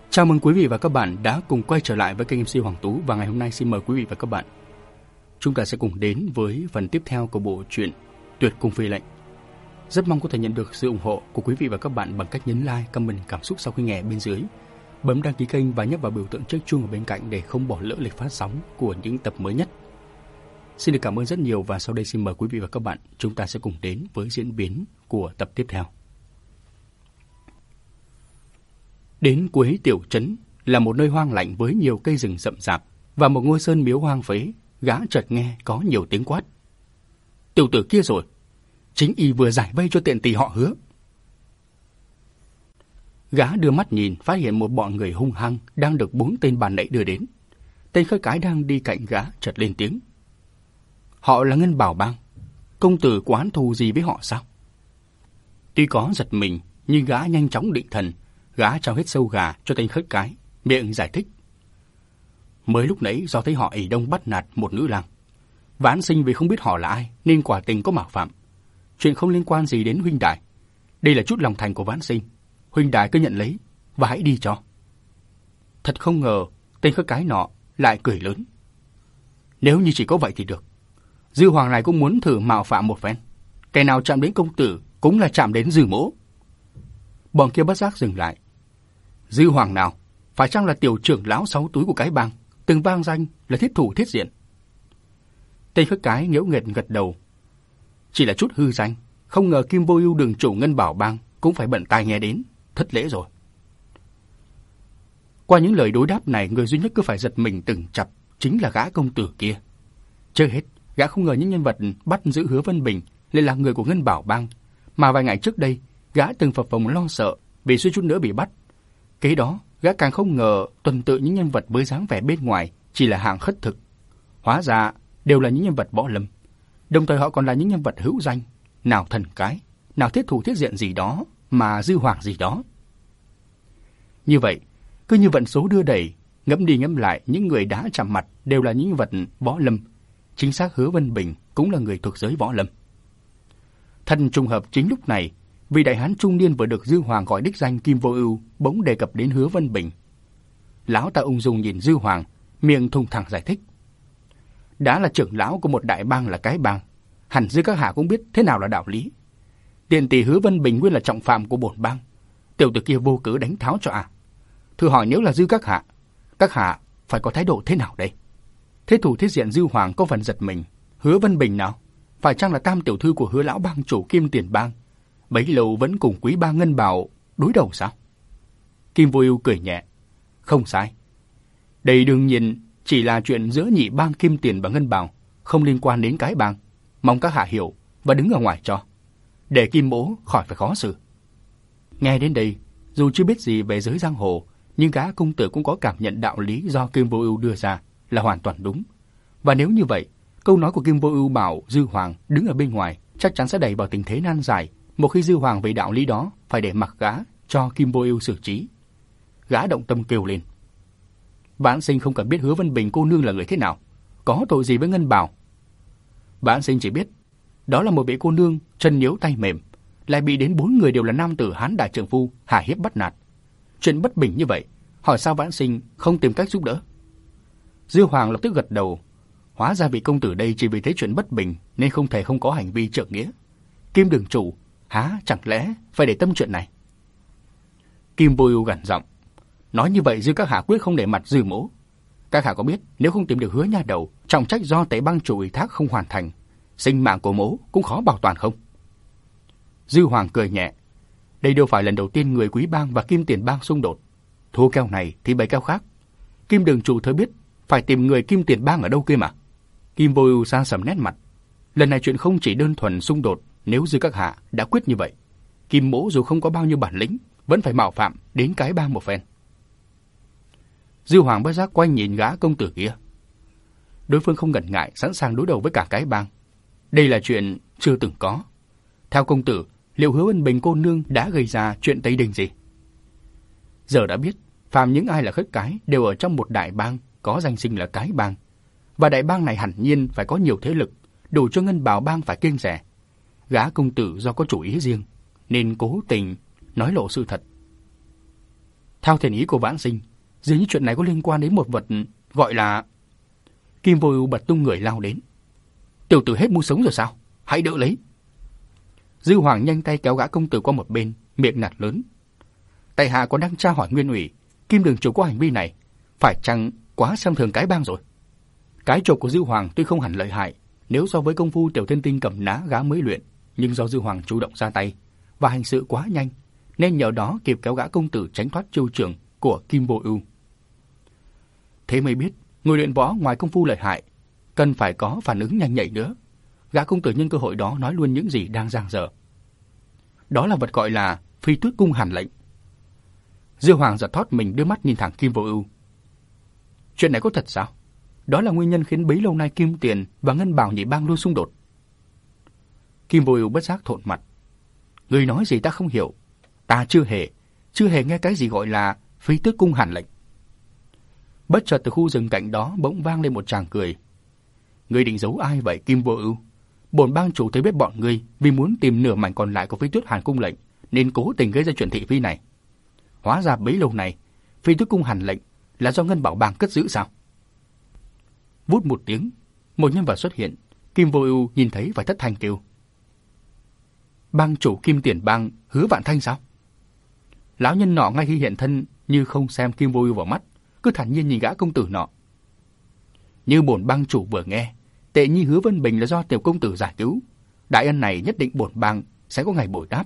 Chào mừng quý vị và các bạn đã cùng quay trở lại với kênh MC Hoàng Tú, và ngày hôm nay xin mời quý vị và các bạn chúng ta sẽ cùng đến với phần tiếp theo của bộ truyện Tuyệt Cung Phi Lệnh. Rất mong có thể nhận được sự ủng hộ của quý vị và các bạn bằng cách nhấn like, comment cảm xúc sau khi nghe bên dưới, bấm đăng ký kênh và nhấp vào biểu tượng chiếc chuông ở bên cạnh để không bỏ lỡ lịch phát sóng của những tập mới nhất. Xin được cảm ơn rất nhiều, và sau đây xin mời quý vị và các bạn chúng ta sẽ cùng đến với diễn biến của tập tiếp theo. Đến cuối tiểu trấn là một nơi hoang lạnh với nhiều cây rừng rậm rạp và một ngôi sơn miếu hoang phế. Gã chợt nghe có nhiều tiếng quát: "Tiểu tử kia rồi, chính y vừa giải vây cho tiện tỳ họ Hứa." Gã đưa mắt nhìn, phát hiện một bọn người hung hăng đang được 4 tên bàn nãy đưa đến. Tên khất cái đang đi cạnh gã chợt lên tiếng: "Họ là Ngân Bảo Bang, công tử có oán thù gì với họ sao?" Tuy có giật mình, nhưng gã nhanh chóng định thần. Gã trao hết sâu gà cho tên khất cái, miệng giải thích: "Mới lúc nãy do thấy họ ỷ đông bắt nạt một nữ lang, Vãn Sinh vì không biết họ là ai nên quả tình có mạo phạm. Chuyện không liên quan gì đến huynh đài. Đây là chút lòng thành của Vãn Sinh, huynh đài cứ nhận lấy và hãy đi cho." Thật không ngờ tên khất cái nọ lại cười lớn: "Nếu như chỉ có vậy thì được. Dư Hoàng này cũng muốn thử mạo phạm một phen. Kẻ nào chạm đến công tử cũng là chạm đến Dư mỗ." Bọn kia bất giác dừng lại. Dư Hoàng nào? Phải chăng là tiểu trưởng lão 6 túi của cái bang, từng vang danh là thiết thủ thiết diện? Tên khất cái nghễu nghệt gật đầu. Chỉ là chút hư danh, không ngờ Kim Vô Ưu đường chủ Ngân Bảo Bang cũng phải bận tai nghe đến, thất lễ rồi. Qua những lời đối đáp này, người duy nhất cứ phải giật mình từng chập chính là gã công tử kia. Chưa hết, gã không ngờ những nhân vật bắt giữ Hứa Vân Bình lại là người của Ngân Bảo Bang, mà vài ngày trước đây gã từng phập phồng lo sợ vì suýt chút nữa bị bắt. Kế đó, gã càng không ngờ tuần tự những nhân vật với dáng vẻ bên ngoài chỉ là hạng khất thực, hóa ra đều là những nhân vật võ lâm. Đồng thời họ còn là những nhân vật hữu danh, nào thần cái, nào thiết thủ thiết diện gì đó, mà Dư Hoàng gì đó. Như vậy, cứ như vận số đưa đẩy, ngẫm đi ngẫm lại, những người đã chạm mặt đều là những nhân vật võ lâm. Chính xác Hứa Vân Bình cũng là người thuộc giới võ lâm. Thân trùng hợp chính lúc này, vị đại hán trung niên vừa được Dư Hoàng gọi đích danh Kim Vô Ưu bỗng đề cập đến Hứa Vân Bình. Lão ta ung dung nhìn Dư Hoàng, miệng thùng thẳng giải thích: "Đã là trưởng lão của một đại bang là cái bang, hẳn Dư các hạ cũng biết thế nào là đạo lý. Tiện tỷ Hứa Vân Bình nguyên là trọng phạm của bổn bang, tiểu tử kia vô cớ đánh tháo cho Thử hỏi nếu là Dư các hạ phải có thái độ thế nào đây?" Thế thủ thiết diện Dư Hoàng có phần giật mình. Hứa Vân Bình nào? Phải chăng là tam tiểu thư của Hứa lão bang chủ Kim Tiền Bang, bấy lâu vẫn cùng quý bang Ngân Bảo đối đầu sao? Kim Vô Ưu cười nhẹ: "Không sai. Đây đương nhiên chỉ là chuyện giữa nhị bang Kim Tiền và Ngân Bảo, không liên quan đến cái bang. Mong các hạ hiểu và đứng ở ngoài cho, để Kim mỗ khỏi phải khó xử." Nghe đến đây, dù chưa biết gì về giới giang hồ, nhưng gã công tử cũng có cảm nhận đạo lý do Kim Vô Ưu đưa ra là hoàn toàn đúng. Và nếu như vậy, câu nói của Kim Vô Ưu bảo Dư Hoàng đứng ở bên ngoài chắc chắn sẽ đẩy vào tình thế nan giải. Một khi Dư Hoàng về đạo lý đó phải để mặc gã cho Kim Vô Ưu xử trí. Gã động tâm kêu lên: "Vãn Sinh không cần biết Hứa Vân Bình cô nương là người thế nào, có tội gì với Ngân Bảo. Vãn Sinh chỉ biết đó là một vị cô nương chân yếu tay mềm, lại bị đến 4 người đều là nam tử hán đại trượng phu hả hiếp bắt nạt. Chuyện bất bình như vậy, hỏi sao Vãn Sinh không tìm cách giúp đỡ?" Dư Hoàng lập tức gật đầu. Hóa ra vị công tử đây chỉ vì thấy chuyện bất bình nên không thể không có hành vi trượng nghĩa. Kim đường chủ há chẳng lẽ phải để tâm chuyện này? Kim Vô Ưu gằn giọng: "Nói như vậy Dư các hạ quyết không để mặt Dư mỗ. Các hạ có biết nếu không tìm được Hứa nha đầu, trọng trách do Tề bang chủ ủy thác không hoàn thành, sinh mạng của mỗ cũng khó bảo toàn không?" Dư Hoàng cười nhẹ: "Đây đâu phải lần đầu tiên người Quý bang và Kim Tiền bang xung đột. Thua keo này thì bày keo khác. Kim đường chủ thôi biết phải tìm người Kim Tiền bang ở đâu kia mà." Kim Vô Ưu sa sầm nét mặt. Lần này chuyện không chỉ đơn thuần xung đột. Nếu Dư các hạ đã quyết như vậy, Kim mỗ dù không có bao nhiêu bản lĩnh vẫn phải mạo phạm đến cái bang một phen. Dư Hoàng bất giác quay nhìn gã công tử kia. Đối phương không ngần ngại, sẵn sàng đối đầu với cả cái bang. Đây là chuyện chưa từng có. Theo công tử, liệu Hứa Vân Bình cô nương đã gây ra chuyện Tây Đình gì? Giờ đã biết, phàm những ai là khất cái đều ở trong một đại bang có danh xưng là cái bang, và đại bang này hẳn nhiên phải có nhiều thế lực, đủ cho Ngân Bảo bang phải kiêng dè. Gã công tử do có chủ ý riêng nên cố tình nói lộ sự thật. Theo thiền ý của Vãn Sinh, dường như chuyện này có liên quan đến một vật gọi là... Kim Vô Ưu bật tung người lao đến. Tiểu tử hết muốn sống rồi sao? Hãy đỡ lấy. Dư Hoàng nhanh tay kéo gã công tử qua một bên, miệng nạt lớn. Tại hạ còn đang tra hỏi Nguyên ủy, Kim đường chủ có hành vi này, phải chăng quá xem thường cái bang rồi? Cái chộp của Dư Hoàng tuy không hẳn lợi hại, nếu so với công phu Tiểu Thiên Tinh cầm ná gã mới luyện, nhưng do Dư Hoàng chủ động ra tay và hành sự quá nhanh, nên nhờ đó kịp kéo gã công tử tránh thoát chiêu trường của Kim Vô Ưu. Thế mới biết, người luyện võ ngoài công phu lợi hại, cần phải có phản ứng nhanh nhạy nữa. Gã công tử nhân cơ hội đó nói luôn những gì đang dang dở. Đó là vật gọi là Phi Tuyết Cung Hàn lệnh. Dư Hoàng giật thót mình, đưa mắt nhìn thẳng Kim Vô Ưu. Chuyện này có thật sao? Đó là nguyên nhân khiến bấy lâu nay Kim Tiền và Ngân Bảo nhị bang luôn xung đột. Kim Vô Ưu bất giác thộn mặt. Người nói gì ta không hiểu. Ta chưa hề nghe cái gì gọi là Phi Tuyết Cung Hàn lệnh. Bất chợt từ khu rừng cạnh đó bỗng vang lên một tràng cười. Ngươi định giấu ai vậy Kim Vô Ưu? Bổn bang chủ thấy biết bọn ngươi vì muốn tìm nửa mảnh còn lại của Phi Tuyết Hàn cung lệnh nên cố tình gây ra chuyện thị phi này. Hóa ra bấy lâu này Phi Tuyết Cung Hàn lệnh là do Ngân Bảo bang cất giữ sao? Vút một tiếng, một nhân vật xuất hiện. Kim Vô Ưu nhìn thấy phải thất thanh kêu. Bang chủ Kim Tiền bang Hứa Vạn Thanh sao? Lão nhân nọ ngay khi hiện thân như không xem Kim Vô Ưu vào mắt, cứ thản nhiên nhìn gã công tử nọ. Như bổn bang chủ vừa nghe, Tệ Nhi Hứa Vân Bình là do tiểu công tử giải cứu, đại ân này nhất định bổn bang sẽ có ngày bồi đáp.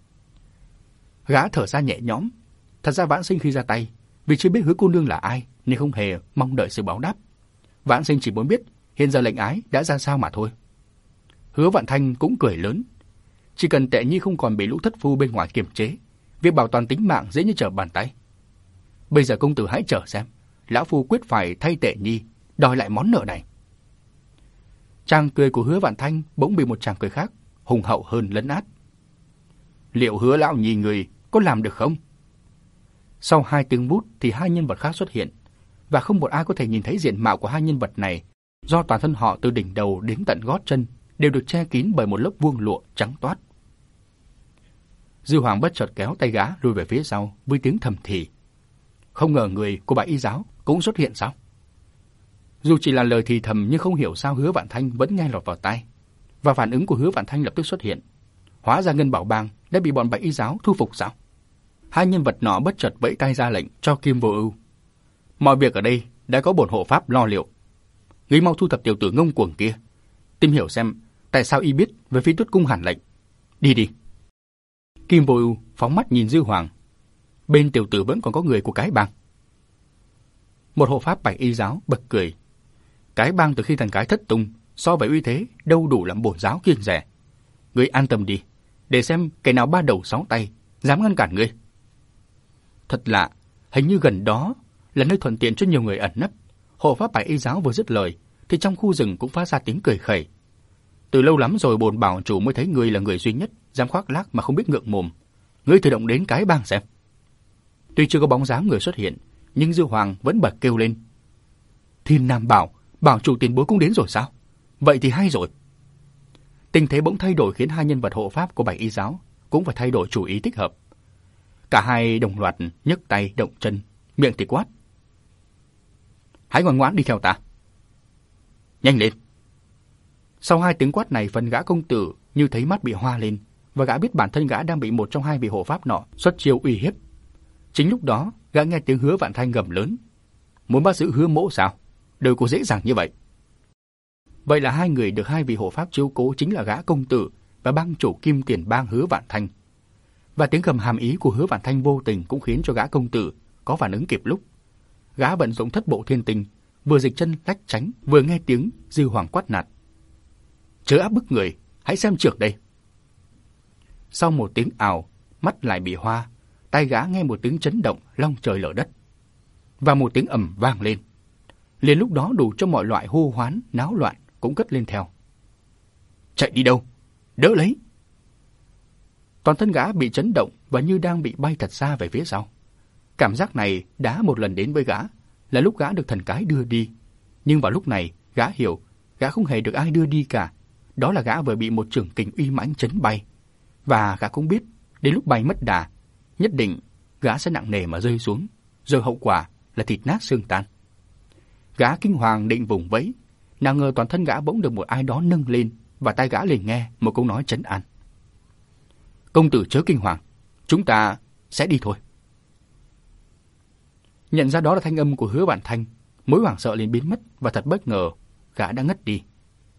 Gã thở ra nhẹ nhõm. Thật ra Vãn Sinh khi ra tay, vì chưa biết Hứa cô nương là ai nên không hề mong đợi sự báo đáp. Vãn Sinh chỉ muốn biết hiện giờ lệnh ái đã ra sao mà thôi. Hứa Vạn Thanh cũng cười lớn. Chỉ cần Tệ Nhi không còn bị lũ thất phu bên ngoài kiềm chế, việc bảo toàn tính mạng dễ như trở bàn tay. Bây giờ công tử hãy chờ xem, lão phu quyết phải thay Tệ Nhi đòi lại món nợ này. Tràng cười của Hứa Vạn Thanh bỗng bị một tràng cười khác hùng hậu hơn lấn át. Liệu Hứa lão nhì người có làm được không? Sau 2 tiếng vút thì 2 nhân vật khác xuất hiện, và không một ai có thể nhìn thấy diện mạo của 2 nhân vật này, do toàn thân họ từ đỉnh đầu đến tận gót chân đều được che kín bởi một lớp vuông lụa trắng toát. Dư Hoàng bất chợt kéo tay gã lùi về phía sau với tiếng thầm thì. Không ngờ người của Bạch Y giáo cũng xuất hiện sao? Dù chỉ là lời thì thầm nhưng không hiểu sao Hứa Vạn Thanh vẫn nghe lọt vào tai, và phản ứng của Hứa Vạn Thanh lập tức xuất hiện. Hóa ra Ngân Bảo bang đã bị bọn Bạch Y giáo thu phục sao? 2 nhân vật nọ bất chợt vẫy tay ra lệnh cho Kim Vô Ưu. Mọi việc ở đây đã có bổn hộ pháp lo liệu. Ngươi mau thu thập tiểu tử ngông cuồng kia, tìm hiểu xem tại sao y biết về Phi Tuyết Cung Hàn lệnh. Đi đi. Kim Vô Ưu phóng mắt nhìn Dư Hoàng. Bên tiểu tử vẫn còn có người của cái bang. Một hộ pháp Bạch Y giáo bật cười. Cái bang từ khi thành cái thất tung, so với uy thế đâu đủ làm bổn giáo kiêng dè. Ngươi an tâm đi, để xem kẻ nào 3 đầu 6 tay dám ngăn cản ngươi. Thật lạ, hình như gần đó là nơi thuận tiện cho nhiều người ẩn nấp. Hộ pháp Bạch Y giáo vừa dứt lời thì trong khu rừng cũng phát ra tiếng cười khẩy. Từ lâu lắm rồi bổn bảo chủ mới thấy ngươi là người duy nhất dám khoác lác mà không biết ngượng mồm. Ngươi thử động đến cái bang xem. Tuy chưa có bóng dáng người xuất hiện, nhưng Dư Hoàng vẫn bật kêu lên. Thiên Nam bảo chủ tiền bối cũng đến rồi sao? Vậy thì hay rồi. Tình thế bỗng thay đổi khiến 2 nhân vật hộ pháp của Bạch Y giáo cũng phải thay đổi chủ ý thích hợp. Cả hai đồng loạt nhấc tay động chân, miệng thì quát. Hãy ngoan ngoãn đi theo ta. Nhanh lên. Sau 2 tiếng quát này, phần gã công tử như thấy mắt bị hoa lên, và gã biết bản thân gã đang bị một trong 2 vị hộ pháp nọ xuất chiêu uy hiếp. Chính lúc đó, gã nghe tiếng Hứa Vạn Thanh gầm lớn. Muốn bắt giữ Hứa mỗ sao? Đâu có dễ dàng như vậy. Vậy là 2 người được 2 vị hộ pháp chiếu cố chính là gã công tử và bang chủ Kim Tiền bang Hứa Vạn Thanh. Và tiếng gầm hàm ý của Hứa Vạn Thanh vô tình cũng khiến cho gã công tử có phản ứng kịp lúc. Gã vận dụng thất bộ thiên tinh, vừa dịch chân lách tránh, vừa nghe tiếng Dư Hoàng quát nạt. Chớ áp bức người, hãy xem trượt đây. Sau một tiếng ào, mắt lại bị hoa, tay gã nghe một tiếng chấn động long trời lở đất, và một tiếng ầm vang lên. Liền lúc đó đủ cho mọi loại hô hoán náo loạn cũng cất lên theo. Chạy đi đâu? Đỡ lấy! Toàn thân gã bị chấn động và như đang bị bay thật xa về phía sau. Cảm giác này đã một lần đến với gã, là lúc gã được thần cái đưa đi. Nhưng vào lúc này, gã hiểu, gã không hề được ai đưa đi cả. Đó là gã vừa bị một chưởng kình uy mãnh chấn bay. Và gã cũng biết, đến lúc bay mất đà, nhất định gã sẽ nặng nề mà rơi xuống. rồi hậu quả là thịt nát xương tan. Gã kinh hoàng định vùng vẫy, nào ngờ toàn thân gã bỗng được một ai đó nâng lên và tai gã liền nghe một câu nói trấn an. Công tử chớ kinh hoàng, chúng ta sẽ đi thôi. Nhận ra đó là thanh âm của Hứa Vạn Thanh, mối hoảng sợ liền biến mất và thật bất ngờ, gã đã ngất đi.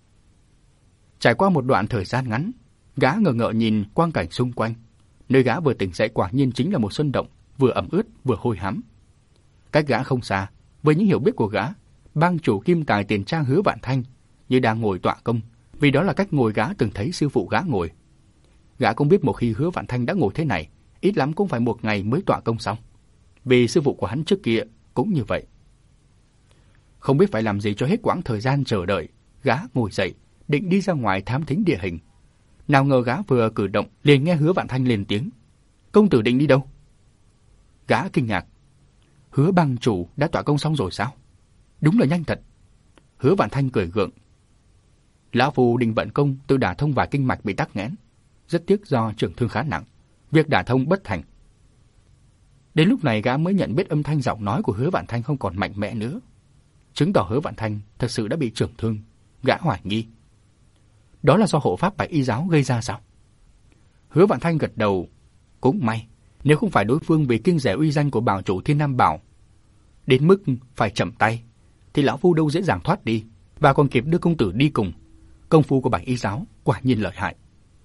Trải qua một đoạn thời gian ngắn, gã ngờ ngợ nhìn quang cảnh xung quanh. Nơi gã vừa tỉnh dậy quả nhiên chính là một sân động, vừa ẩm ướt vừa hôi hám. Cách gã không xa, với những hiểu biết của gã, bang chủ Kim Tài Tiền Trang Hứa Vạn Thanh như đang ngồi tọa công, vì đó là cách ngồi gã từng thấy sư phụ gã ngồi. Gã cũng biết một khi Hứa Vạn Thanh đã ngồi thế này, ít lắm cũng phải một ngày mới tọa công xong, vì sư phụ của hắn trước kia cũng như vậy. Không biết phải làm gì cho hết quãng thời gian chờ đợi, gã ngồi dậy, định đi ra ngoài thám thính địa hình. Nào ngờ gã vừa cử động, liền nghe Hứa Vạn Thanh lên tiếng. Công tử định đi đâu? Gã kinh ngạc. Hứa bang chủ đã tọa công xong rồi sao? Đúng là nhanh thật. Hứa Vạn Thanh cười gượng. Lão phu định vận công tự đả thông vài kinh mạch bị tắc nghẽn. Rất tiếc do trưởng thương khá nặng, việc đả thông bất thành. Đến lúc này gã mới nhận biết âm thanh giọng nói của Hứa Vạn Thanh không còn mạnh mẽ nữa, chứng tỏ Hứa Vạn Thanh thật sự đã bị trưởng thương. Gã hoài nghi, đó là do hộ pháp Bạch Y giáo gây ra sao? Hứa Vạn Thanh gật đầu. Cũng may, nếu không phải đối phương vì kiêng dè uy danh của bảo chủ Thiên Nam Bảo đến mức phải chậm tay, thì lão phu đâu dễ dàng thoát đi, và còn kịp đưa công tử đi cùng. Công phu của Bạch Y giáo quả nhiên lợi hại.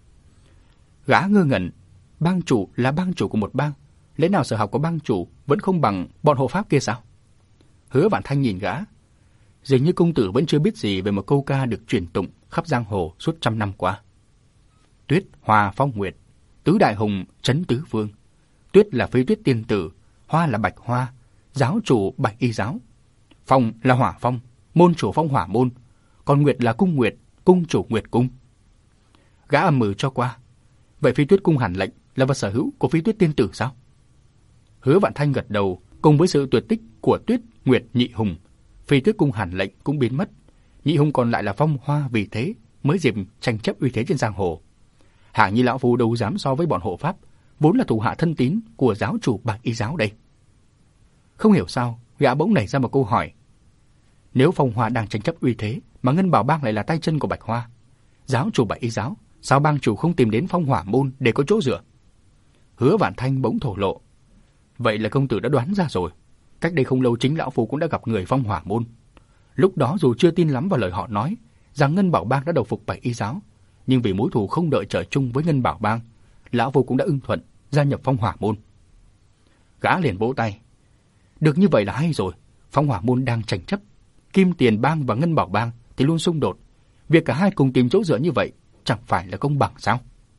Gã ngơ ngẩn, bang chủ là bang chủ của một bang, lẽ nào sở học của bang chủ vẫn không bằng bọn hộ pháp kia sao? Hứa Vạn Thanh nhìn gã, dường như công tử vẫn chưa biết gì về một câu ca được truyền tụng khắp giang hồ suốt 100 năm qua. Tuyết hoa phong nguyệt, tứ đại hùng trấn tứ phương. Tuyết là Phi Tuyết tiên tử, hoa là Bạch Hoa, giáo chủ Bạch Y giáo. Phong là hỏa phong, môn chủ phong hỏa môn, còn nguyệt là cung nguyệt, cung chủ nguyệt cung. Gã ầm ừ cho qua. Vậy Phi Tuyết cung hàn lệnh là vật sở hữu của Phi Tuyết tiên tử sao? Hứa Vạn Thanh gật đầu. Cùng với sự tuyệt tích của Tuyết, Nguyệt, Nhị hùng, Phi Tuyết cung hàn lệnh cũng biến mất. Nhị hùng còn lại là phong hoa, vì thế mới dịp tranh chấp uy thế trên giang hồ. Hạng như lão phu đâu dám so với bọn hộ pháp, vốn là thủ hạ thân tín của giáo chủ Bạch Y giáo đây. Không hiểu sao, gã bỗng nảy ra một câu hỏi. Nếu phong hoa đang tranh chấp uy thế, mà Ngân Bảo bang lại là tay chân của Bạch Hoa, giáo chủ Bạch Y giáo, sao bang chủ không tìm đến phong hỏa môn để có chỗ dựa? Hứa Vạn Thanh bỗng thổ lộ. Vậy là công tử đã đoán ra rồi. Cách đây không lâu chính lão phu cũng đã gặp người phong hỏa môn. Lúc đó dù chưa tin lắm vào lời họ nói rằng Ngân Bảo bang đã đầu phục Bạch Y giáo, nhưng vì mối thù không đợi trời chung với Ngân Bảo bang, lão phu cũng đã ưng thuận gia nhập phong hỏa môn. Gã liền vỗ tay. Được như vậy là hay rồi. Phong hỏa môn đang tranh chấp, Kim Tiền bang và Ngân Bảo bang thì luôn xung đột. Việc cả hai cùng tìm chỗ dựa như vậy chẳng phải là công bằng sao?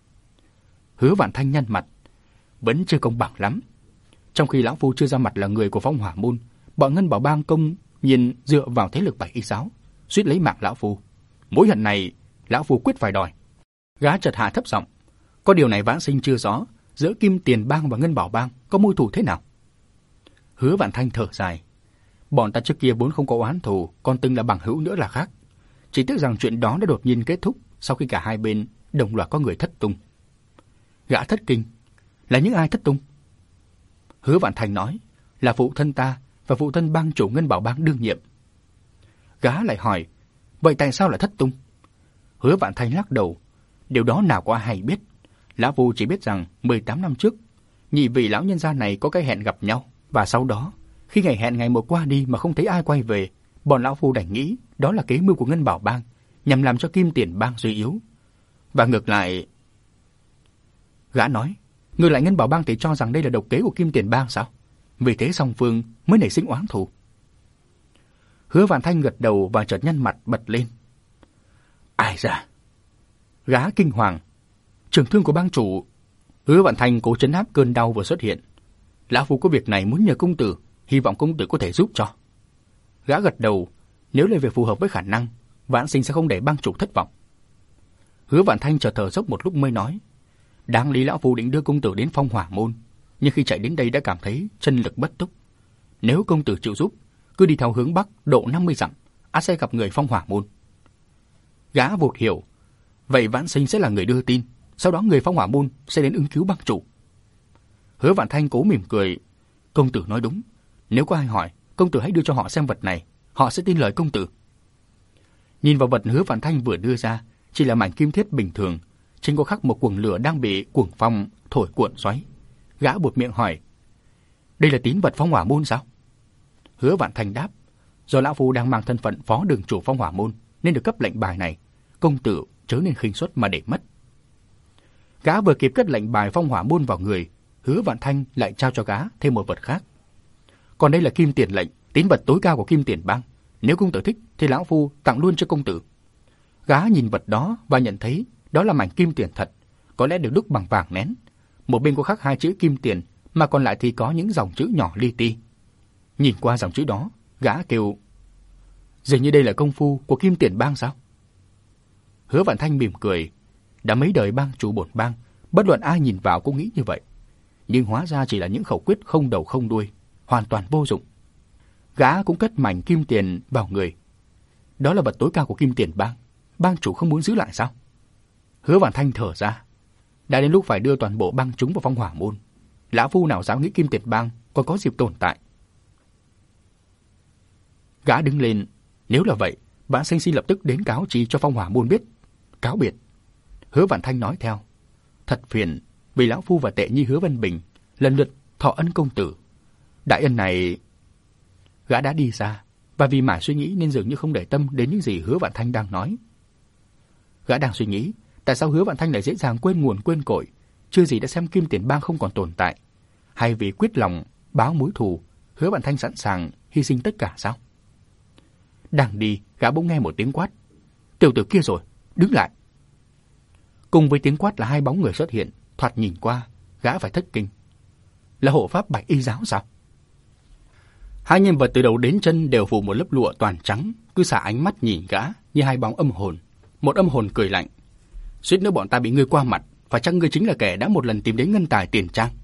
Hứa Vạn Thanh nhăn mặt. Vẫn chưa công bằng lắm. Trong khi lão phu chưa ra mặt là người của phong hỏa môn, bọn Ngân Bảo bang công nhiên dựa vào thế lực Bạch Y giáo, suýt lấy mạng lão phu. Mối hận này lão phu quyết phải đòi. Gã chợt hạ thấp giọng. Có điều này vãn sinh chưa rõ, giữa Kim Tiền bang và Ngân Bảo bang có mối thù thế nào? Hứa Vạn Thanh thở dài. Bọn ta trước kia vốn không có oán thù, còn từng là bằng hữu nữa là khác. Chỉ tiếc rằng chuyện đó đã đột nhiên kết thúc sau khi cả hai bên đồng loạt có người thất tung. Gã thất kinh. Là những ai thất tung? Hứa Vạn Thanh nói. Là phụ thân ta và phụ thân bang chủ Ngân Bảo bang đương nhiệm. Gã lại hỏi. Vậy tại sao lại thất tung? Hứa Vạn Thanh lắc đầu. Điều đó nào có ai hay biết. Lão phu chỉ biết rằng 18 năm trước, nhị vị lão nhân gia này có cái hẹn gặp nhau, và sau đó, khi ngày hẹn ngày một qua đi mà không thấy ai quay về, bọn lão phu đành nghĩ đó là kế mưu của Ngân Bảo bang nhằm làm cho Kim Tiền bang suy yếu. Và ngược lại, gã nói, ngược lại Ngân Bảo bang thì cho rằng đây là độc kế của Kim Tiền bang sao? Vì thế song phương mới nảy sinh oán thù. Hứa Vạn Thanh gật đầu và chợt nhăn mặt bật lên. Ai da? Gã kinh hoàng. Trưởng thương của bang chủ. Hứa Vạn Thanh cố trấn áp cơn đau vừa xuất hiện. Lão phu có việc này muốn nhờ công tử, hy vọng công tử có thể giúp cho. Gã gật đầu. Nếu lời việc phù hợp với khả năng, Vãn Sinh sẽ không để bang chủ thất vọng. Hứa Vạn Thanh chợt thở dốc một lúc mới nói. Đáng lý lão phu định đưa công tử đến phong hỏa môn, nhưng khi chạy đến đây đã cảm thấy chân lực bất túc. Nếu công tử chịu giúp, cứ đi theo hướng bắc độ 50 dặm, ắt sẽ gặp người phong hỏa môn. Gã vụt hiểu. Vậy Vãn Sinh sẽ là người đưa tin, sau đó người phong hỏa môn sẽ đến ứng cứu bang chủ. Hứa Vạn Thanh cố mỉm cười. Công tử nói đúng, Nếu có ai hỏi, công tử hãy đưa cho họ xem vật này, họ sẽ tin lời công tử. Nhìn vào vật Hứa Vạn Thanh vừa đưa ra, chỉ là mảnh kim thiết bình thường, trên có khắc một cuồng lửa đang bị cuồng phong thổi cuộn xoáy. Gã buột miệng hỏi, đây là tín vật Phong Hỏa Môn sao? Hứa Vạn Thanh đáp, do lão phu đang mang thân phận phó đường chủ Phong Hỏa Môn nên được cấp lệnh bài này, công tử chớ nên khinh suất mà để mất. Gã vừa kịp cất lệnh bài Phong Hỏa Môn vào người, Hứa Vạn Thanh lại trao cho gã thêm một vật khác. Còn đây là kim tiền lệnh, tín vật tối cao của Kim Tiền Bang. Nếu công tử thích thì lão phu tặng luôn cho công tử. Gã nhìn vật đó và nhận thấy đó là mảnh kim tiền thật, có lẽ được đúc bằng vàng nén. Một bên có khắc 2 chữ Kim Tiền, mà còn lại thì có những dòng chữ nhỏ li ti. Nhìn qua dòng chữ đó, gã kêu, dường như đây là công phu của Kim Tiền Bang sao? Hứa Vạn Thanh mỉm cười, đã mấy đời bang chủ bổn bang, bất luận ai nhìn vào cũng nghĩ như vậy. Nhưng hóa ra chỉ là những khẩu quyết không đầu không đuôi, hoàn toàn vô dụng. Gã cũng cất mảnh kim tiền vào người. Đó là vật tối cao của Kim Tiền Bang, bang chủ không muốn giữ lại sao? Hứa Vạn Thanh thở ra, đã đến lúc phải đưa toàn bộ bang chúng vào Phong Hỏa Môn. Lão phu nào dám nghĩ Kim Tiền Bang còn có dịp tồn tại. Gã đứng lên, nếu là vậy, Vãn Sinh xin lập tức đến cáo chi cho Phong Hỏa Môn biết. Cáo biệt. Hứa Vạn Thanh nói theo, thật phiền vì lão phu và Tệ Nhi Hứa Vân Bình lần lượt thọ ân công tử. Đại ân này. Gã đã đi ra, và vì mãi suy nghĩ nên dường như không để tâm đến những gì Hứa Vạn Thanh đang nói. Gã đang suy nghĩ, tại sao Hứa Vạn Thanh lại dễ dàng quên nguồn quên cội, chưa gì đã xem Kim Tiền Bang không còn tồn tại, hay vì quyết lòng báo mối thù, Hứa Vạn Thanh sẵn sàng hy sinh tất cả sao? Đang đi, gã bỗng nghe một tiếng quát, tiểu tử kia rồi, đứng lại. Cùng với tiếng quát là 2 bóng người xuất hiện, thoạt nhìn qua, gã phải thất kinh. Là hộ pháp Bạch Y giáo sao? 2 nhân vật từ đầu đến chân đều phủ một lớp lụa toàn trắng, cứ xả ánh mắt nhìn gã như 2 bóng âm hồn. Một âm hồn cười lạnh, suýt nữa bọn ta bị ngươi qua mặt, phải chăng ngươi chính là kẻ đã một lần tìm đến ngân tài Tiền Trang?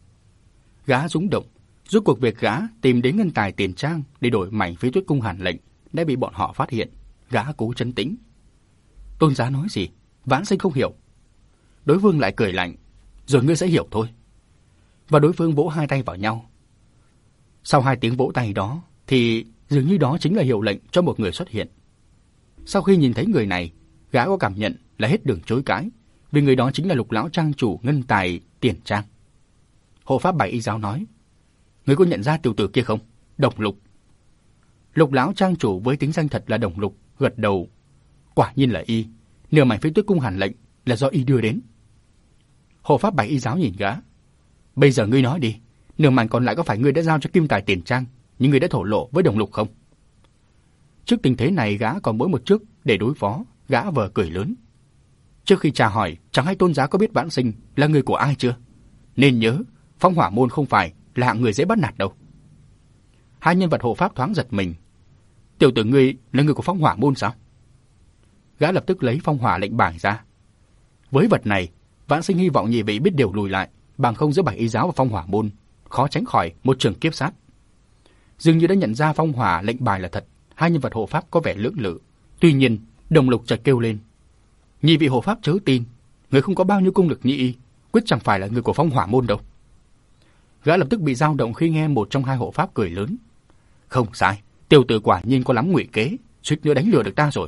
Gã rúng động, rốt cuộc việc gã tìm đến ngân tài Tiền Trang để đổi mảnh Phế Tuyết Cung Hàn lệnh đã bị bọn họ phát hiện. Gã cố trấn tĩnh. Tôn giá nói gì? Vãn Sinh không hiểu. Đối phương lại cười lạnh, rồi ngươi sẽ hiểu thôi. Và đối phương vỗ 2 tay vào nhau. Sau 2 tiếng vỗ tay đó thì dường như đó chính là hiệu lệnh cho một người xuất hiện. Sau khi nhìn thấy người này, gã có cảm nhận là hết đường chối cãi, vì người đó chính là Lục lão trang chủ ngân tài Tiền Trang. Hộ pháp Bạch Y giáo nói, ngươi có nhận ra tiểu tử kia không? Đồng Lục. Lục lão trang chủ với tính danh thật là Đồng Lục gật đầu. Quả nhiên là y, nửa mảnh Phế Tuyết Cung Hàn lệnh là do y đưa đến. Hộ pháp Bạch Y giáo nhìn gã, bây giờ ngươi nói đi, nửa mảnh còn lại có phải ngươi đã giao cho Kim Tài Tiền Trang, nhưng ngươi đã thổ lộ với Đồng Lục không? Trước tình thế này gã còn mỗi một trước để đối phó, gã vờ cười lớn. Trước khi chào hỏi, chẳng hay tôn giá có biết Vãn Sinh là người của ai chưa? Nên nhớ, Phong Hỏa Môn không phải là hạng người dễ bắt nạt đâu. 2 nhân vật hộ pháp thoáng giật mình. Tiểu tử ngươi là người của Phong Hỏa Môn sao? Gã lập tức lấy phong hỏa lệnh bài ra. Với vật này, Vãn Sinh hy vọng nhị vị biết điều lùi lại, bằng không giữa Bạch Y giáo và Phong Hỏa Môn khó tránh khỏi một trường kiếp sát. Dường như đã nhận ra phong hỏa lệnh bài là thật, 2 nhân vật hộ pháp có vẻ lưỡng lự. Tuy nhiên, Đồng Lục chợt kêu lên, nhị vị hộ pháp chớ tin, người không có bao nhiêu công lực như y, quyết chẳng phải là người của Phong Hỏa Môn đâu. Gã lập tức bị dao động khi nghe một trong 2 hộ pháp cười lớn. Không sai, tiểu tử quả nhiên có lắm ngụy kế, suýt nữa đánh lừa được ta rồi.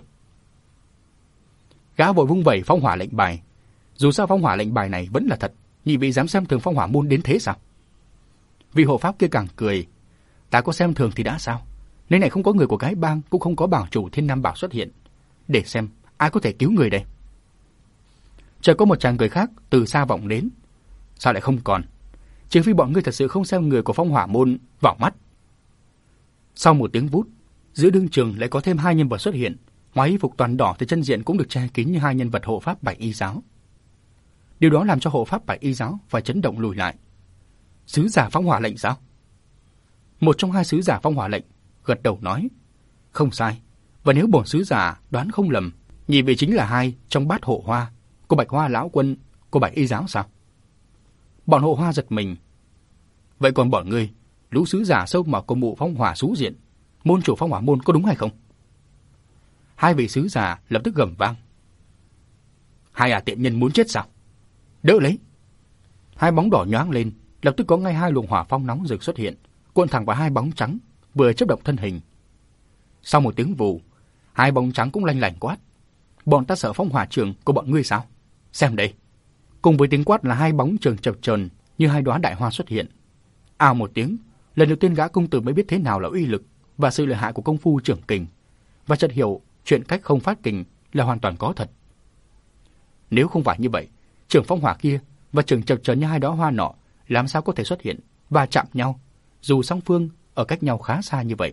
Gã vội vung vẩy phong hỏa lệnh bài. Dù sao phong hỏa lệnh bài này vẫn là thật, nhị vị dám xem thường Phong Hỏa Môn đến thế sao? Vị hộ pháp kia càng cười, ta có xem thường thì đã sao? Nơi này không có người của cái bang, cũng không có bảo chủ Thiên Nam Bảo xuất hiện, để xem ai có thể cứu người đây. Chợt có một tràng cười khác từ xa vọng đến. Sao lại không còn? Trừ phi bọn ngươi thật sự không xem người của Phong Hỏa Môn vào mắt. Sau một tiếng vút, giữa đương trường lại có thêm 2 nhân vật xuất hiện. Ngoài y phục toàn đỏ thì chân diện cũng được che kín như 2 nhân vật hộ pháp Bạch Y giáo. Điều đó làm cho hộ pháp Bạch Y giáo phải chấn động lùi lại. Sứ giả phong hỏa lệnh sao? Một trong 2 sứ giả phong hỏa lệnh gật đầu nói, không sai. Và nếu bổn sứ giả đoán không lầm, nhị vị chính là 2 trong bát hộ hoa của Bạch Hoa lão quân của Bạch Y giáo sao? Bọn hộ hoa giật mình. Vậy còn bọn ngươi, lũ sứ giả sâu mà công vụ phong hỏa xú diện, môn chủ Phong Hỏa Môn có đúng hay không? 2 vị sứ giả lập tức gầm vang. 2 tiện nhân muốn chết sao? Đỡ lấy. 2 bóng đỏ nhoáng lên, lập tức có ngay 2 luồng hỏa phong nóng rực xuất hiện, cuộn thẳng vào hai bóng trắng vừa chớp động thân hình. Sau một tiếng vù, hai bóng trắng cũng lanh lảnh quát: bọn ta sợ phong hỏa trường của bọn ngươi sao? Xem đây! Cùng với tiếng quát là hai bóng trường chập chờn như hai đóa đại hoa xuất hiện. Ào một tiếng, lần đầu tiên gã công tử mới biết thế nào là uy lực và sự lợi hại của công phu trưởng kình, và chợt hiểu chuyện cách không phát kình là hoàn toàn có thật. Nếu không phải như vậy, trường phong hỏa kia và trường chập chờn như hai đóa hoa nọ làm sao có thể xuất hiện và chạm nhau, dù song phương ở cách nhau khá xa như vậy.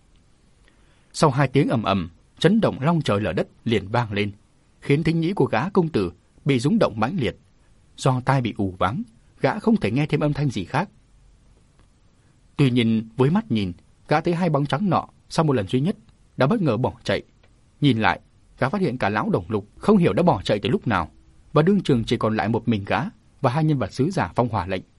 Sau hai tiếng ầm ầm, chấn động long trời lở đất liền vang lên, khiến thính nhĩ của gã công tử bị rung động mãnh liệt. Do tai bị ù váng, gã không thể nghe thêm âm thanh gì khác. Tuy nhiên, với mắt nhìn, gã thấy hai bóng trắng nọ sau một lần duy nhất đã bất ngờ bỏ chạy. Nhìn lại, gã phát hiện cả lão Đồng Lục không hiểu đã bỏ chạy từ lúc nào, và đương trường chỉ còn lại một mình gã và hai nhân vật sứ giả phong hỏa lệnh.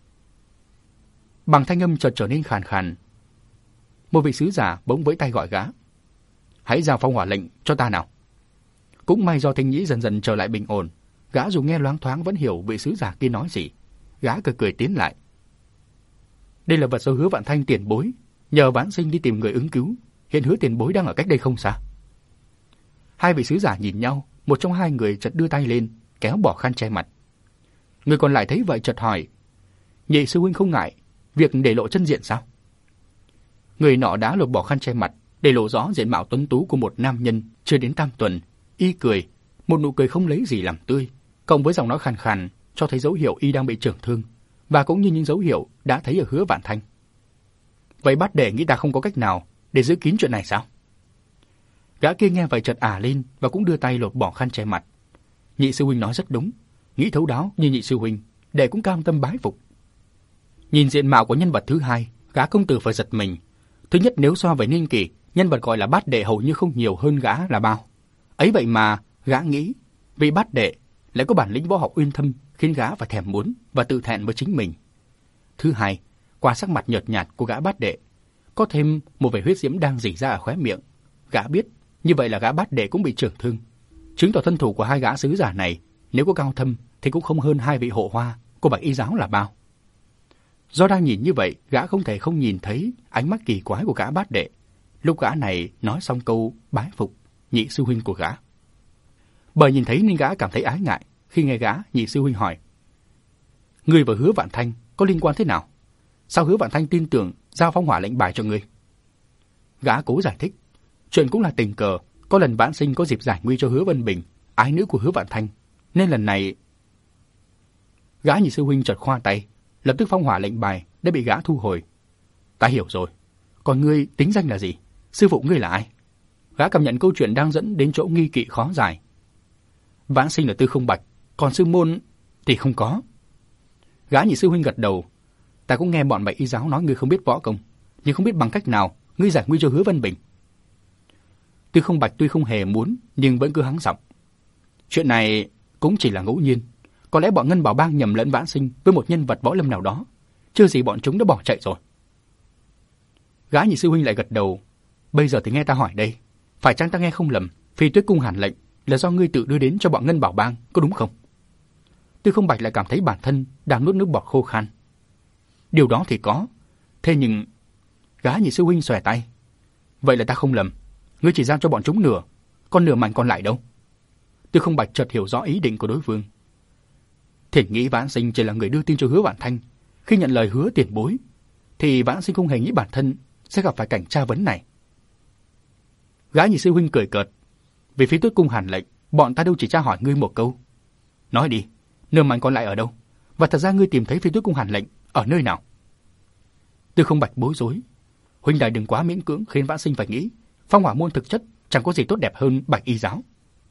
Bằng thanh âm chợt trở nên khàn khàn, một vị sứ giả bỗng vẫy tay gọi gã: "Hãy giao phong hỏa lệnh cho ta nào." Cũng may do thính nhĩ dần dần trở lại bình ổn, gã dù nghe loáng thoáng vẫn hiểu vị sứ giả kia nói gì. Gã cười cười tiến lại: "Đây là vật do Hứa Vạn Thanh tiền bối, nhờ vãn sinh đi tìm người ứng cứu, hiện Hứa tiền bối đang ở cách đây không xa." Hai vị sứ giả nhìn nhau, một trong hai người chợt đưa tay lên kéo bỏ khăn che mặt. Người còn lại thấy vậy chợt hỏi: "Nhị sư huynh không ngại việc để lộ chân diện sao?" Người nọ đã lột bỏ khăn che mặt, để lộ rõ diện mạo tuấn tú của một nam nhân chưa đến tam tuần. Y cười, một nụ cười không lấy gì làm tươi, cộng với giọng nói khàn khàn cho thấy dấu hiệu y đang bị trưởng thương, và cũng như những dấu hiệu đã thấy ở Hứa Vạn Thanh. "Vậy Bát Đệ nghĩ ta không có cách nào để giữ kín chuyện này sao?" Gã kia nghe vậy chợt ả lên và cũng đưa tay lột bỏ khăn che mặt. "Nhị sư huynh nói rất đúng, nghĩ thấu đáo như nhị sư huynh, đệ cũng cam tâm bái phục." Nhìn diện mạo của nhân vật thứ hai, gã công tử phải giật mình. Thứ nhất, nếu so với niên kỷ, nhân vật gọi là Bát Đệ hầu như không nhiều hơn gã là bao. Ấy vậy mà gã nghĩ vì Bát Đệ lại có bản lĩnh võ học uyên thâm, khiến gã phải thèm muốn và tự thẹn với chính mình. Thứ hai, qua sắc mặt nhợt nhạt của gã Bát Đệ, có thêm một vệt huyết diễm đang rỉ ra ở khóe miệng, gã biết như vậy là gã Bát Đệ cũng bị trưởng thương, chứng tỏ thân thủ của hai gã sứ giả này nếu có cao thâm thì cũng không hơn hai vị hộ hoa của Bạch Y giáo là bao. Do đang nhìn như vậy, gã không thể không nhìn thấy ánh mắt kỳ quái của gã Bát Đệ lúc gã này nói xong câu bái phục nhị sư huynh của gã. Bởi nhìn thấy nên gã cảm thấy ái ngại khi nghe gã nhị sư huynh hỏi: "Ngươi và Hứa Vạn Thanh có liên quan thế nào? Sao Hứa Vạn Thanh tin tưởng giao phong hỏa lệnh bài cho ngươi?" Gã cố giải thích: "Chuyện cũng là tình cờ, có lần vãn sinh có dịp giải nguy cho Hứa Vân Bình, ái nữ của Hứa Vạn Thanh, nên lần này..." Gã nhị sư huynh chợt khoa tay, lập tức phong hỏa lệnh bài đã bị gã thu hồi. "Ta hiểu rồi. Còn ngươi tính danh là gì? Sư phụ ngươi là ai?" Gã cảm nhận câu chuyện đang dẫn đến chỗ nghi kỵ khó giải. "Vãn sinh là Tư Không Bạch, còn sư môn thì không có." Gã nhị sư huynh gật đầu: "Ta cũng nghe bọn Bạch Y giáo nói ngươi không biết võ công, nhưng không biết bằng cách nào ngươi giải nguy cho Hứa Vân Bình." Tư Không Bạch tuy không hề muốn nhưng vẫn cứ hắng giọng: "Chuyện này cũng chỉ là ngẫu nhiên, có lẽ bọn Ngân Bảo Bang nhầm lẫn vãn sinh với một nhân vật võ lâm nào đó, chưa gì bọn chúng đã bỏ chạy rồi." Gã nhị sư huynh lại gật đầu: "Bây giờ thì nghe ta hỏi đây, phải chăng ta nghe không lầm, Phi Tuyết cung hàn lệnh là do ngươi tự đưa đến cho bọn Ngân Bảo Bang, có đúng không?" Tư Không Bạch lại cảm thấy bản thân đang nuốt nước bọt khô khan. "Điều đó thì có, thế nhưng..." Gã nhị sư huynh xòe tay: "Vậy là ta không lầm, ngươi chỉ giao cho bọn chúng nửa, còn nửa mảnh còn lại đâu?" Tư Không Bạch chợt hiểu rõ ý định của đối phương. Thiển nghĩ vãn sinh chỉ là người đưa tin cho Hứa Vạn Thanh, khi nhận lời hứa tiền bối, thì vãn sinh không hề nghĩ bản thân sẽ gặp phải cảnh tra vấn này. Gã nhị sư huynh cười cợt: "Vì Phi Tuyết cung hàn lệnh, bọn ta đâu chỉ tra hỏi ngươi một câu. Nói đi, nửa mảnh còn lại ở đâu? Và thật ra ngươi tìm thấy Phi Tuyết cung hàn lệnh ở nơi nào?" Tư Không Bạch bối rối: "Huynh đài đừng quá miễn cưỡng khiến vãn sinh phải nghĩ phong hỏa môn thực chất chẳng có gì tốt đẹp hơn Bạch Y giáo."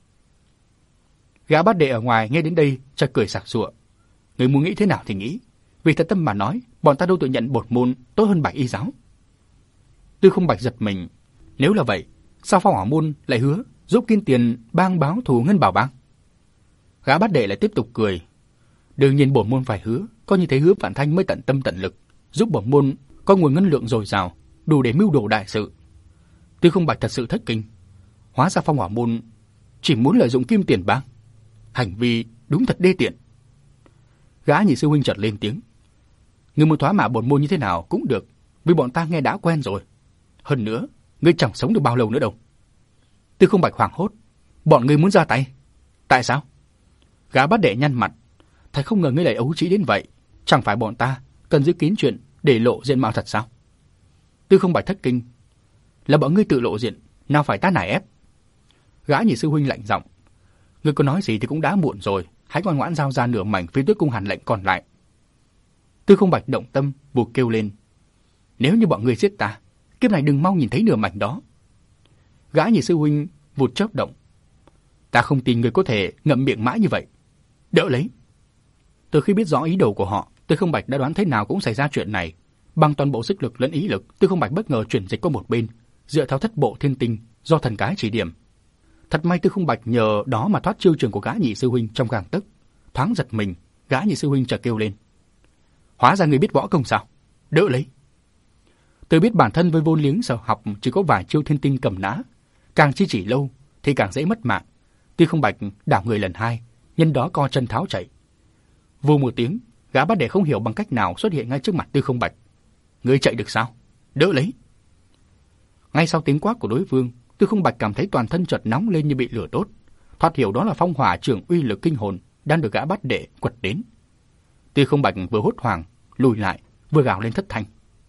Gã Bát Đệ ở ngoài nghe đến đây chợt cười sặc sụa: "Ngươi muốn nghĩ thế nào thì nghĩ, vì thật tâm mà nói, bọn ta đâu tự nhận bổn môn tốt hơn Bạch Y giáo." Tư Không Bạch giật mình: "Nếu là vậy, sao phong hỏa môn lại hứa giúp Kim Tiền bang báo thù Ngân Bảo Bang?" Gã Bát Đệ lại tiếp tục cười: "Đương nhiên bổn môn phải hứa, coi như thế Hứa Vạn Thanh mới tận tâm tận lực giúp bổn môn có nguồn ngân lượng dồi dào, đủ để mưu đồ đại sự." Tư Không Bạch thật sự thất kinh, hóa ra phong hỏa môn chỉ muốn lợi dụng Kim Tiền bang, hành vi đúng thật đê tiện. Gã nhị sư huynh chợt lên tiếng: "Ngươi muốn thoá mạ bổn môn như thế nào cũng được, vì bọn ta nghe đã quen rồi. Hơn nữa, ngươi chẳng sống được bao lâu nữa đâu. Tư Không Bạch hoảng hốt. Bọn ngươi muốn ra tay? Tại sao? Gã Bát Đệ nhăn mặt. Thầy không ngờ ngươi lại ấu trĩ đến vậy. Chẳng phải bọn ta cần giữ kín chuyện để lộ diện mạo thật sao? Tư Không Bạch thất kinh. Là bọn ngươi tự lộ diện, nào phải ta nài ép. Gã Nhị sư huynh lạnh giọng. Ngươi có nói gì thì cũng đã muộn rồi, hãy ngoan ngoãn giao ra nửa mảnh Phi Tuyết Cung Hàn lệnh còn lại. Tư Không Bạch động tâm, vụt kêu lên. Nếu như bọn ngươi giết ta, kiếp này đừng mau nhìn thấy nửa mảnh đó. Gã Nhị sư huynh vụt chớp động. Ta không tin ngươi có thể ngậm miệng mãi như vậy. Đỡ lấy. Từ khi biết rõ ý đồ của họ, Tư Không Bạch đã đoán thế nào cũng xảy ra chuyện này. Bằng toàn bộ sức lực lẫn ý lực, Tư Không Bạch bất ngờ chuyển dịch qua một bên, dựa theo thất bộ thiên tinh do thần cái chỉ điểm. Thật may Tư Không Bạch nhờ đó mà thoát chiêu trường của gã Nhị sư huynh trong gang tấc. Thoáng giật mình, gã Nhị sư huynh chợt kêu lên. Hóa ra ngươi biết võ công sao? Đỡ lấy. Tôi biết bản thân với vốn liếng sở học chỉ có vài chiêu thiên tinh cầm nã, càng chi chỉ lâu thì càng dễ mất mạng. Tư Không Bạch đảo người lần hai, nhân đó co chân tháo chạy. Vù một tiếng, gã Bát Đệ không hiểu bằng cách nào xuất hiện ngay trước mặt Tư Không Bạch. Ngươi chạy được sao? Đỡ lấy. Ngay sau tiếng quát của đối phương, Tư Không Bạch cảm thấy toàn thân chợt nóng lên như bị lửa đốt. Thoạt hiểu đó là phong hỏa trưởng uy lực kinh hồn đang được gã Bát Đệ quật đến. Tư Không Bạch vừa hốt hoảng lùi lại, vừa gào lên thất thanh.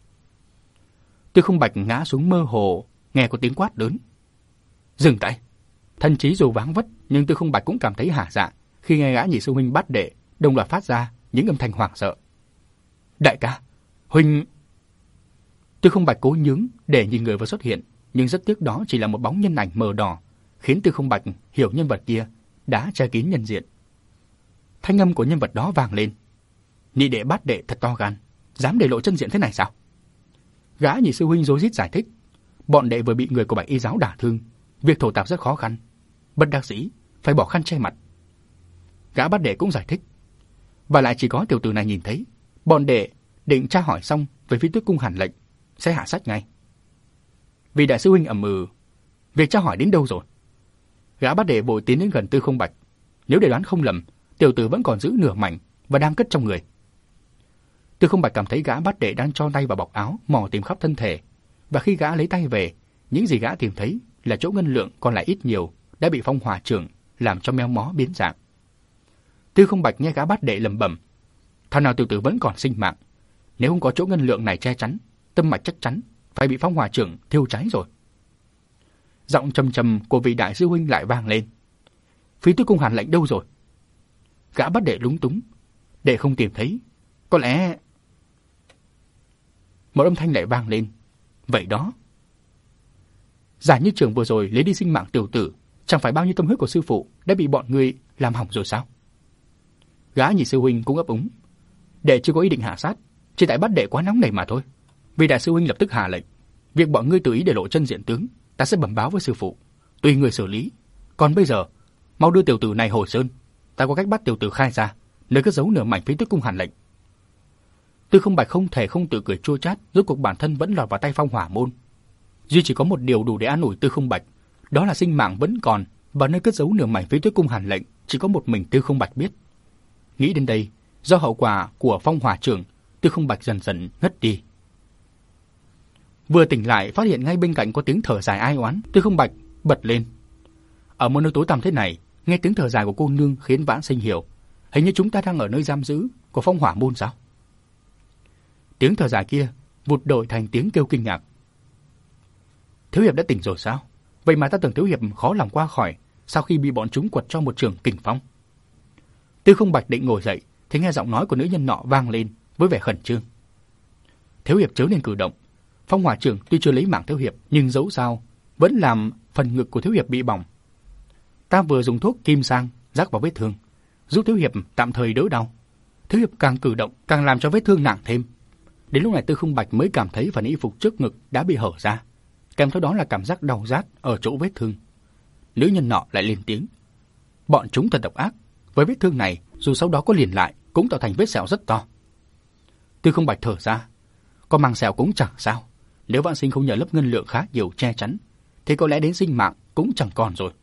Tư Không Bạch ngã xuống mơ hồ, nghe có tiếng quát lớn. Dừng tay. Thân trí dù váng vất, nhưng Tư Không Bạch cũng cảm thấy hả dạ khi nghe gã Nhị sư huynh Bát Đệ đồng loạt phát ra những âm thanh hoảng sợ. Đại ca, huynh. Tư Không Bạch cố nhướng để nhìn người vừa xuất hiện, nhưng rất tiếc đó chỉ là một bóng nhân ảnh mờ đỏ, khiến Tư Không Bạch hiểu nhân vật kia đã che kín nhân diện. Thanh âm của nhân vật đó vang lên. Nhị đệ Bát Đệ thật to gan, dám để lộ chân diện thế này sao? Gã Nhị sư huynh rối rít giải thích. Bọn đệ vừa bị người của Bạch Y giáo đả thương, việc thổ tạp rất khó khăn, bất đắc dĩ phải bỏ khăn che mặt. Gã Bát Đệ cũng giải thích. Và lại chỉ có tiểu tử này nhìn thấy, bọn đệ định tra hỏi xong về Phi Tuyết Cung Hàn lệnh sẽ hạ sách ngay. Vì đại sư huynh ầm ừ, việc tra hỏi đến đâu rồi? Gã Bát Đệ vội tiến đến gần Tư Không Bạch. Nếu để đoán không lầm, tiểu tử vẫn còn giữ nửa mảnh và đang cất trong người. Tư Không Bạch cảm thấy gã Bát Đệ đang cho tay vào bọc áo mò tìm khắp thân thể, và khi gã lấy tay về, những gì gã tìm thấy là chỗ ngân lượng còn lại ít nhiều đã bị phong hỏa trưởng làm cho méo mó biến dạng. Tư Không Bạch nghe gã Bát Đệ lẩm bẩm, thảo nào tiểu tử vẫn còn sinh mạng, nếu không có chỗ ngân lượng này che chắn, tâm mạch chắc chắn phải bị phong hỏa trưởng thiêu cháy rồi. Giọng trầm trầm của vị đại sư huynh lại vang lên. Phi Tuyết Cung Hàn lệnh đâu rồi? Gã Bát Đệ lúng túng, đệ không tìm thấy, có lẽ. Một âm thanh lại vang lên. Vậy đó. Giả như trưởng vừa rồi lấy đi sinh mạng tiểu tử, chẳng phải bao nhiêu tâm huyết của sư phụ đã bị bọn ngươi làm hỏng rồi sao? Gã Nhị sư huynh cũng ấp úng. Đệ chưa có ý định hạ sát, chỉ tại Bát Đệ quá nóng nảy mà thôi. Vì đại sư huynh lập tức hạ lệnh, việc bọn ngươi tự ý để lộ chân diện tướng, ta sẽ bẩm báo với sư phụ, tùy người xử lý. Còn bây giờ, mau đưa tiểu tử này hồi sơn, ta có cách bắt tiểu tử khai ra nơi cất giấu nửa mảnh Phi Tuyết Cung Hàn lệnh. Tư Không Bạch không thể không tự cười chua chát, rốt cuộc bản thân vẫn lọt vào tay phong hỏa môn. Duy chỉ có một điều đủ để an ủi Tư Không Bạch, đó là sinh mạng vẫn còn và nơi cất giấu nửa mảnh Phi Tuyết Cung Hàn lệnh chỉ có một mình Tư Không Bạch biết. Nghĩ đến đây, do hậu quả của phong hỏa trưởng, Tư Không Bạch dần dần ngất đi. Vừa tỉnh lại, phát hiện ngay bên cạnh có tiếng thở dài ai oán. Tư Không Bạch bật lên. Ở một nơi tối tăm thế này, nghe tiếng thở dài của cô nương khiến vãn sinh hiểu, hình như chúng ta đang ở nơi giam giữ của phong hỏa môn sao? Tiếng thở dài kia vụt đổi thành tiếng kêu kinh ngạc. Thiếu hiệp đã tỉnh rồi sao? Vậy mà ta tưởng thiếu hiệp khó lòng qua khỏi sau khi bị bọn chúng quật cho một trường kình phong. Tư Không Bạch định ngồi dậy, thì nghe giọng nói của nữ nhân nọ vang lên với vẻ khẩn trương. Thiếu hiệp chớ nên cử động. Phong hỏa trưởng tuy chưa lấy mạng thiếu hiệp, nhưng dẫu sao vẫn làm phần ngực của thiếu hiệp bị bỏng. Ta vừa dùng thuốc kim sang rắc vào vết thương, giúp thiếu hiệp tạm thời đỡ đau. Thiếu hiệp càng cử động càng làm cho vết thương nặng thêm. Đến lúc này Tư Không Bạch mới cảm thấy phần y phục trước ngực đã bị hở ra, kèm theo đó là cảm giác đau rát ở chỗ vết thương. Nữ nhân nọ lại lên tiếng. Bọn chúng thật độc ác, với vết thương này dù sau đó có liền lại cũng tạo thành vết sẹo rất to. Tư Không Bạch thở ra. Có mang sẹo cũng chẳng sao, nếu vãn sinh không nhờ lớp ngân lượng khá nhiều che chắn, thì có lẽ đến sinh mạng cũng chẳng còn rồi.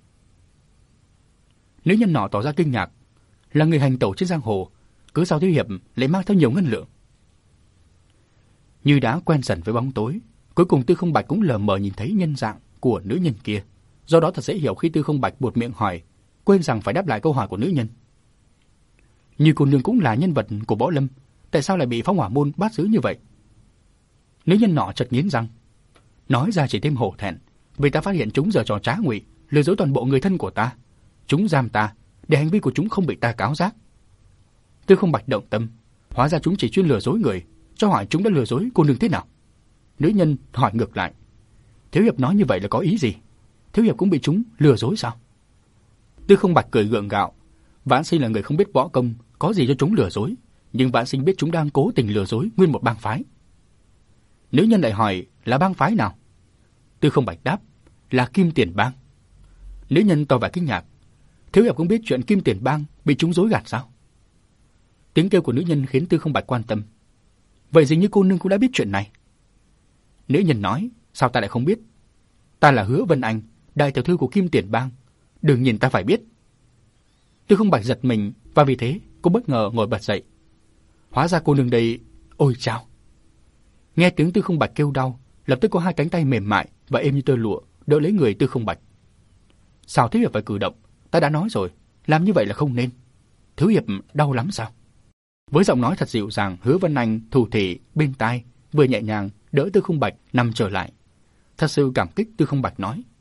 Nữ nhân nọ tỏ ra kinh ngạc. Là người hành tẩu trên giang hồ, cứ sao thiếu hiệp lại mang theo nhiều ngân lượng? Như đã quen dần với bóng tối, cuối cùng Tư Không Bạch cũng lờ mờ nhìn thấy nhân dạng của nữ nhân kia. Do đó thật dễ hiểu khi Tư Không Bạch buột miệng hỏi, quên rằng phải đáp lại câu hỏi của nữ nhân. Như cô nương cũng là nhân vật của võ lâm, tại sao lại bị Phong Hỏa môn bắt giữ như vậy? Nữ nhân nọ chợt nghiến răng, nói ra chỉ thêm hổ thẹn, vì ta phát hiện chúng giở trò trá ngụy, lừa dối toàn bộ người thân của ta. Chúng giam ta, để hành vi của chúng không bị ta cáo giác. Tư Không Bạch động tâm, hóa ra chúng chỉ chuyên lừa dối người, cho hỏi chúng đã lừa dối cô nương thế nào? Nữ nhân hỏi ngược lại, thiếu hiệp nói như vậy là có ý gì? Thiếu hiệp cũng bị chúng lừa dối sao? Tư Không Bạch cười gượng gạo, Vãn Sinh là người không biết võ công, có gì cho chúng lừa dối, nhưng Vãn Sinh biết chúng đang cố tình lừa dối nguyên một bang phái. Nữ nhân lại hỏi, là bang phái nào? Tư Không Bạch đáp, là Kim Tiền Bang. Nữ nhân tỏ vẻ kinh ngạc, thiếu hiệp cũng biết chuyện Kim Tiền Bang bị chúng dối gạt sao? Tiếng kêu của nữ nhân khiến Tư Không Bạch quan tâm. Vậy dường như cô nương cũng đã biết chuyện này. Nữ nhân nói, sao ta lại không biết? Ta là Hứa Vân Anh, đại tiểu thư của Kim Tiền Bang, đừng nhìn ta phải biết. Tư Không Bạch giật mình, và vì thế cô bất ngờ ngồi bật dậy. Hóa ra cô nương đây, ôi chao! Nghe tiếng Tư Không Bạch kêu đau, lập tức có hai cánh tay mềm mại và êm như tơ lụa đỡ lấy người Tư Không Bạch. Sao thiếu hiệp phải cử động? Ta đã nói rồi, làm như vậy là không nên. Thiếu hiệp đau lắm sao? Với giọng nói thật dịu dàng, Hứa Vân Anh thủ thỉ bên tai, vừa nhẹ nhàng đỡ Tư Không Bạch nằm trở lại. Thật sự cảm kích. Tư Không Bạch nói,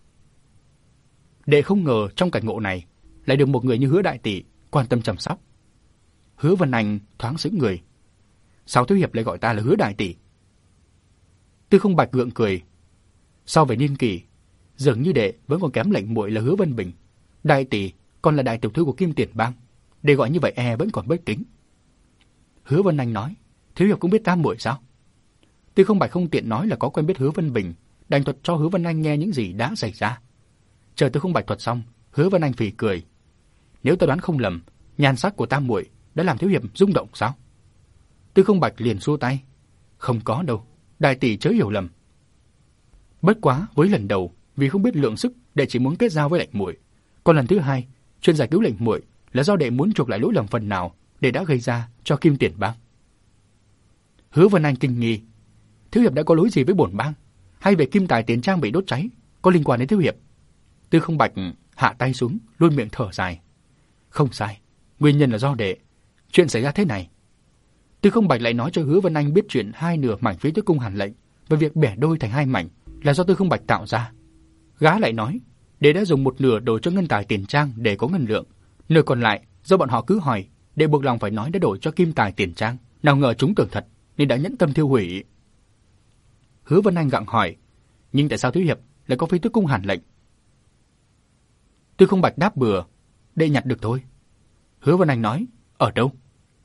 đệ không ngờ trong cảnh ngộ này lại được một người như Hứa đại tỷ quan tâm chăm sóc. Hứa Vân Anh thoáng sững người. Sao thiếu hiệp lại gọi ta là Hứa đại tỷ? Tư Không Bạch gượng cười. So về niên kỷ, dường như đệ vẫn còn kém lệnh muội là Hứa Vân Bình. Đại tỷ còn là đại tiểu thư của Kim Tiền Bang, để gọi như vậy vẫn còn bất kính. Hứa Vân Anh nói, thiếu hiệp cũng biết tam muội sao? Tư Không Bạch không tiện nói là có quen biết Hứa Vân Bình, đành thuật cho Hứa Vân Anh nghe những gì đã xảy ra. Chờ Tư Không Bạch thuật xong, Hứa Vân Anh phì cười. Nếu ta đoán không lầm, nhan sắc của tam muội đã làm thiếu hiệp rung động sao? Tư Không Bạch liền xua tay. Không có đâu, đại tỷ chớ hiểu lầm. Bất quá với lần đầu, vì không biết lượng sức, đệ chỉ muốn kết giao với lệnh muội. Còn lần thứ hai, chuyên giải cứu lệnh muội là do đệ muốn chuộc lại lỗi lầm phần nào đệ đã gây ra cho Kim Tiền Bang. Hứa Vân Anh kinh nghi. Thiếu hiệp đã có lỗi gì với bổn bang? Hay về Kim Tài Tiền Trang bị đốt cháy có liên quan đến thiếu hiệp? Tư Không Bạch hạ tay xuống, luôn miệng thở dài. Không sai, nguyên nhân là do đệ. Chuyện xảy ra thế này. Tư Không Bạch lại nói cho Hứa Vân Anh biết chuyện hai nửa mảnh Phế Tuyết Cung Hàn lệnh và việc bẻ đôi thành hai mảnh là do Tư Không Bạch tạo ra. Gã lại nói, đệ đã dùng một nửa đổi cho Ngân Tài Tiền Trang để có ngân lượng, nửa còn lại do bọn họ cứ hỏi, đệ buộc lòng phải nói đã đổi cho Kim Tài Tiền Trang. Nào ngờ chúng tưởng thật nên đã nhẫn tâm thiêu hủy. Hứa Vân Anh gặng hỏi, nhưng tại sao thiếu hiệp lại có Phế Tuyết Cung Hàn lệnh? Tư Không Bạch đáp bừa, đệ nhặt được thôi. Hứa Vân Anh nói, ở đâu?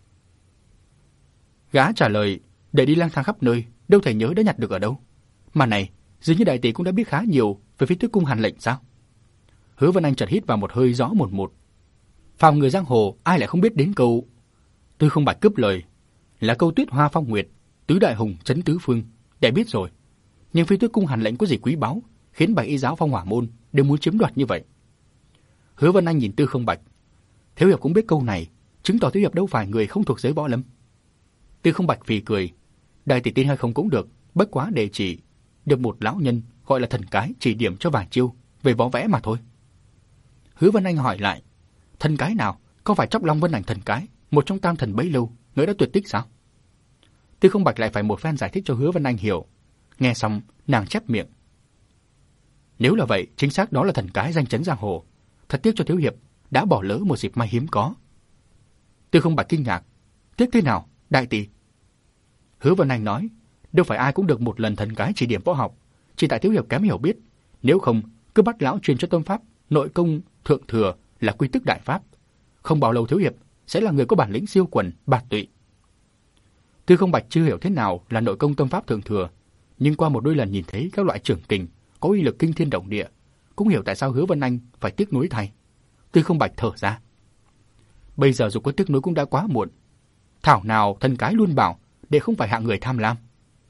Gã trả lời, đệ đi lang thang khắp nơi, đâu thể nhớ đã nhặt được ở đâu. Mà này, dường như đại tỷ cũng đã biết khá nhiều về Phế Tuyết Cung Hàn lệnh sao? Hứa Vân Anh chợt hít vào một hơi gió một một. Phàm người giang hồ ai lại không biết đến câu. Tư Không Bạch cướp lời, là câu Tuyết Hoa Phong Nguyệt, tứ đại hùng trấn tứ phương, đệ biết rồi. Nhưng Phế Tuyết Cung Hàn lệnh có gì quý báu, khiến Bạch Y giáo Phong Hỏa môn đều muốn chiếm đoạt như vậy? Hứa Vân Anh nhìn Tư Không Bạch, thiếu hiệp cũng biết câu này, chứng tỏ thiếu hiệp đâu phải người không thuộc giới võ lâm. Tư Không Bạch phì cười, đại tỷ tin hay không cũng được, bất quá đệ chỉ được một lão nhân gọi là Thần Cái chỉ điểm cho vài chiêu về võ vẽ mà thôi. Hứa Vân Anh hỏi lại, Thần Cái nào? Có phải Tróc Long Vân Ảnh Thần Cái, một trong tam thần bấy lâu, người đã tuyệt tích sao? Tư Không Bạch lại phải một phen giải thích cho Hứa Vân Anh hiểu. Nghe xong, nàng chép miệng. Nếu là vậy, chính xác đó là Thần Cái danh chấn giang hồ. Thật tiếc cho thiếu hiệp đã bỏ lỡ một dịp may hiếm có. Tư Không Bạch kinh ngạc, tiếc thế nào, đại tỷ? Hứa Vân Anh nói, đâu phải ai cũng được một lần Thần Cái chỉ điểm võ học, chỉ tại thiếu hiệp kém hiểu biết. Nếu không, cứ bắt lão truyền cho tâm pháp nội công thượng thừa là quy tức đại pháp, không bao lâu thiếu hiệp sẽ là người có bản lĩnh siêu quần bạt tụy. Tư Không Bạch chưa hiểu thế nào là nội công tâm pháp thượng thừa, nhưng qua một đôi lần nhìn thấy các loại trưởng kình có uy lực kinh thiên động địa, cũng hiểu tại sao Hứa Vân Anh phải tiếc nuối thay. Tư Không Bạch thở ra. Bây giờ dù có tiếc nuối cũng đã quá muộn. Thảo nào Thần Cái luôn bảo để không phải hạng người tham lam.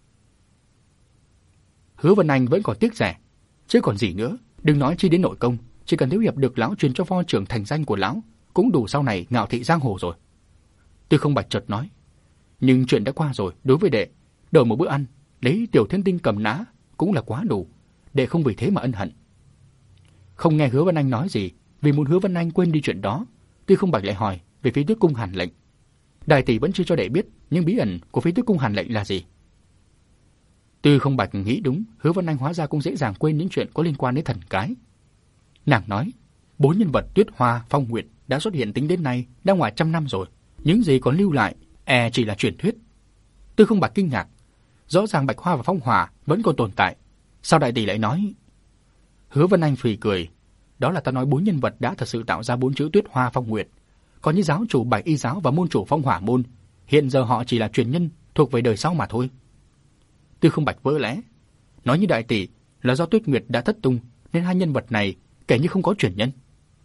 Hứa Vân Anh vẫn còn tiếc rẻ, chứ còn gì nữa. Đừng nói chi đến nội công, chỉ cần thiếu hiệp được lão truyền cho võ trưởng thành danh của lão, cũng đủ sau này ngạo thị giang hồ rồi. Tư Không Bạch chợt nói, nhưng chuyện đã qua rồi, đối với đệ đổi một bữa ăn, lấy Tiểu Thiên Tinh cầm nã cũng là quá đủ, để không vì thế mà ân hận. Không nghe Hứa Vân Anh nói gì, vì muốn Hứa Vân Anh quên đi chuyện đó, Tư Không Bạch lại hỏi về Phi Tuyết Cung Hàn lệnh. Đại tỷ vẫn chưa cho đệ biết những bí ẩn của Phi Tuyết Cung Hàn lệnh là gì. Tư Không Bạch nghĩ đúng, Hứa Vân Anh hóa ra cũng dễ dàng quên những chuyện có liên quan đến thần cái. Nàng nói, 4 nhân vật Tuyết Hoa, Phong Nguyệt đã xuất hiện tính đến nay đã ngoài 100 năm rồi, những gì còn lưu lại chỉ là truyền thuyết. Tư Không Bạch kinh ngạc, rõ ràng Bạch Hoa và Phong Hỏa vẫn còn tồn tại, sao đại tỷ lại nói? Hứa Vân Anh phì cười, đó là ta nói 4 nhân vật đã thật sự tạo ra 4 chữ Tuyết Hoa Phong Nguyệt, còn như giáo chủ Bạch Y giáo và môn chủ Phong Hỏa môn, hiện giờ họ chỉ là truyền nhân thuộc về đời sau mà thôi. Tư Không Bạch vỡ lẽ, nói như đại tỷ là do Tuyết Nguyệt đã thất tung nên 2 nhân vật này kể như không có truyền nhân.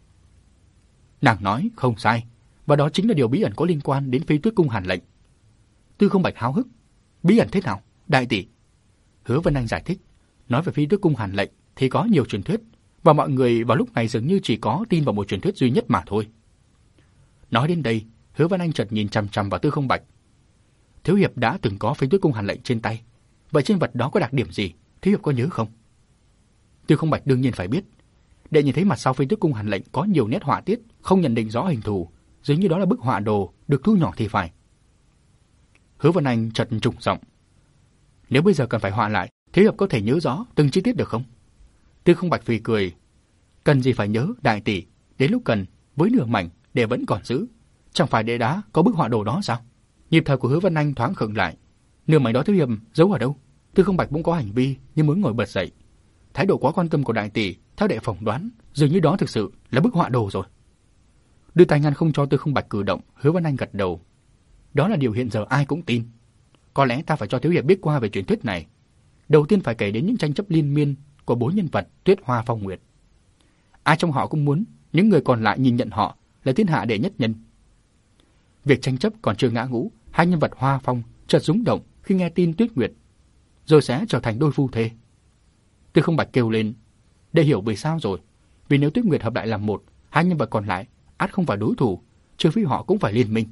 Nàng nói không sai, và đó chính là điều bí ẩn có liên quan đến Phi Tuyết Cung Hàn lệnh. Tư Không Bạch háo hức, bí ẩn thế nào, đại tỷ? Hứa Vân Anh giải thích, nói về Phi Tuyết Cung Hàn lệnh thì có nhiều truyền thuyết, và mọi người vào lúc này dường như chỉ có tin vào một truyền thuyết duy nhất mà thôi. Nói đến đây, Hứa Vân Anh chợt nhìn chằm chằm vào Tư Không Bạch. Thiếu hiệp đã từng có Phi Tuyết Cung Hàn lệnh trên tay, vậy trên vật đó có đặc điểm gì, thiếu hiệp có nhớ không? Tư Không Bạch đương nhiên phải biết. Để nhìn thấy mặt sau Phi Tuyết Cung Hàn lệnh có nhiều nét họa tiết, không nhận định rõ hình thù, dường như đó là bức họa đồ được thu nhỏ thì phải. Hứa Vân Anh chợt trùng giọng, nếu bây giờ cần phải họa lại, thiếu hiệp có thể nhớ rõ từng chi tiết được không? Tư Không Bạch phì cười, cần gì phải nhớ, đại tỷ, đến lúc cần với nửa mảnh để vẫn còn giữ, chẳng phải để đã có bức họa đồ đó sao? Nhịp thở của Hứa Vân Anh thoáng khựng lại, nửa mảnh đó thiếu hiệp giấu ở đâu? Tư Không Bạch cũng có hành vi như muốn ngồi bật dậy. Thái độ quá quan tâm của đại tỷ, theo đệ phỏng đoán, dường như đó thực sự là bức họa đồ rồi. Đưa tay ngăn không cho Tư Không Bạch cử động, Hứa Vân Anh gật đầu. Đó là điều hiện giờ ai cũng tin. Có lẽ ta phải cho thiếu hiệp biết qua về truyền thuyết này. Đầu tiên phải kể đến những tranh chấp liên miên của 4 nhân vật Tuyết Hoa Phong Nguyệt. Ai trong họ cũng muốn những người còn lại nhìn nhận họ là thiên hạ đệ nhất nhân. Việc tranh chấp còn chưa ngã ngũ, 2 nhân vật Hoa Phong chợt rung động khi nghe tin Tuyết Nguyệt, rồi sẽ trở thành đôi phu thê. Tư Không Bạch kêu lên, để hiểu vì sao rồi. Vì nếu Tuyết Nguyệt hợp lại làm một, 2 nhân vật còn lại ắt không phải đối thủ, trừ phi họ cũng phải liên minh.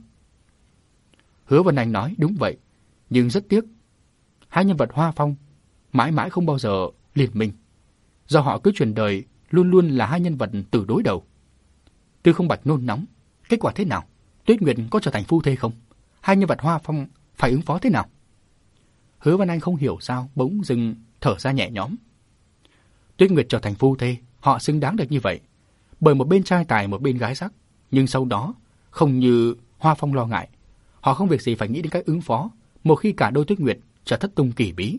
Hứa Vân Anh nói đúng vậy, nhưng rất tiếc, 2 nhân vật Hoa Phong mãi mãi không bao giờ liên minh, do họ cứ truyền đời luôn luôn là 2 nhân vật từ đối đầu. Tư Không Bạch nôn nóng, kết quả thế nào? Tuyết Nguyệt có trở thành phu thê không? 2 nhân vật Hoa Phong phải ứng phó thế nào? Hứa Vân Anh không hiểu sao bỗng dưng thở ra nhẹ nhõm. Tuyết Nguyệt trở thành phu thê, họ xứng đáng được như vậy, bởi một bên trai tài một bên gái sắc, nhưng sau đó không như Hoa Phong lo ngại, họ không việc gì phải nghĩ đến cách ứng phó một khi cả đôi Tuyết Nguyệt trở thất tung kỳ bí.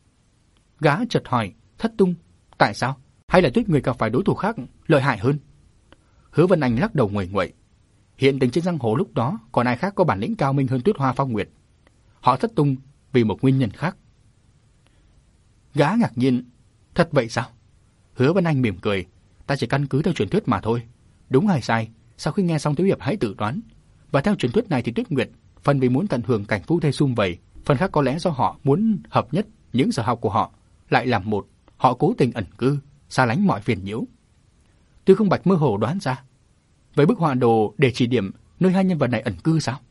Gã chợt hỏi, thất tung, tại sao? Hay là Tuyết Nguyệt gặp phải đối thủ khác lợi hại hơn? Hứa Vân Anh lắc đầu nguậy nguậy. Hiện tình trên giang hồ lúc đó còn ai khác có bản lĩnh cao minh hơn Tuyết Hoa Phong Nguyệt. Họ thất tung vì một nguyên nhân khác. Gã ngạc nhiên, thật vậy sao? Hứa Vân Anh mỉm cười, ta chỉ căn cứ theo truyền thuyết mà thôi. Đúng hay sai, sau khi nghe xong thiếu hiệp hãy tự đoán. Và theo truyền thuyết này thì Tuyết Nguyệt phần vì muốn tận hưởng cảnh phu thê sum vầy, phần khác có lẽ do họ muốn hợp nhất những sở học của họ lại làm một, họ cố tình ẩn cư, xa lánh mọi phiền nhiễu. Tư Không Bạch mơ hồ đoán ra, với bức họa đồ để chỉ điểm nơi 2 nhân vật này ẩn cư sao?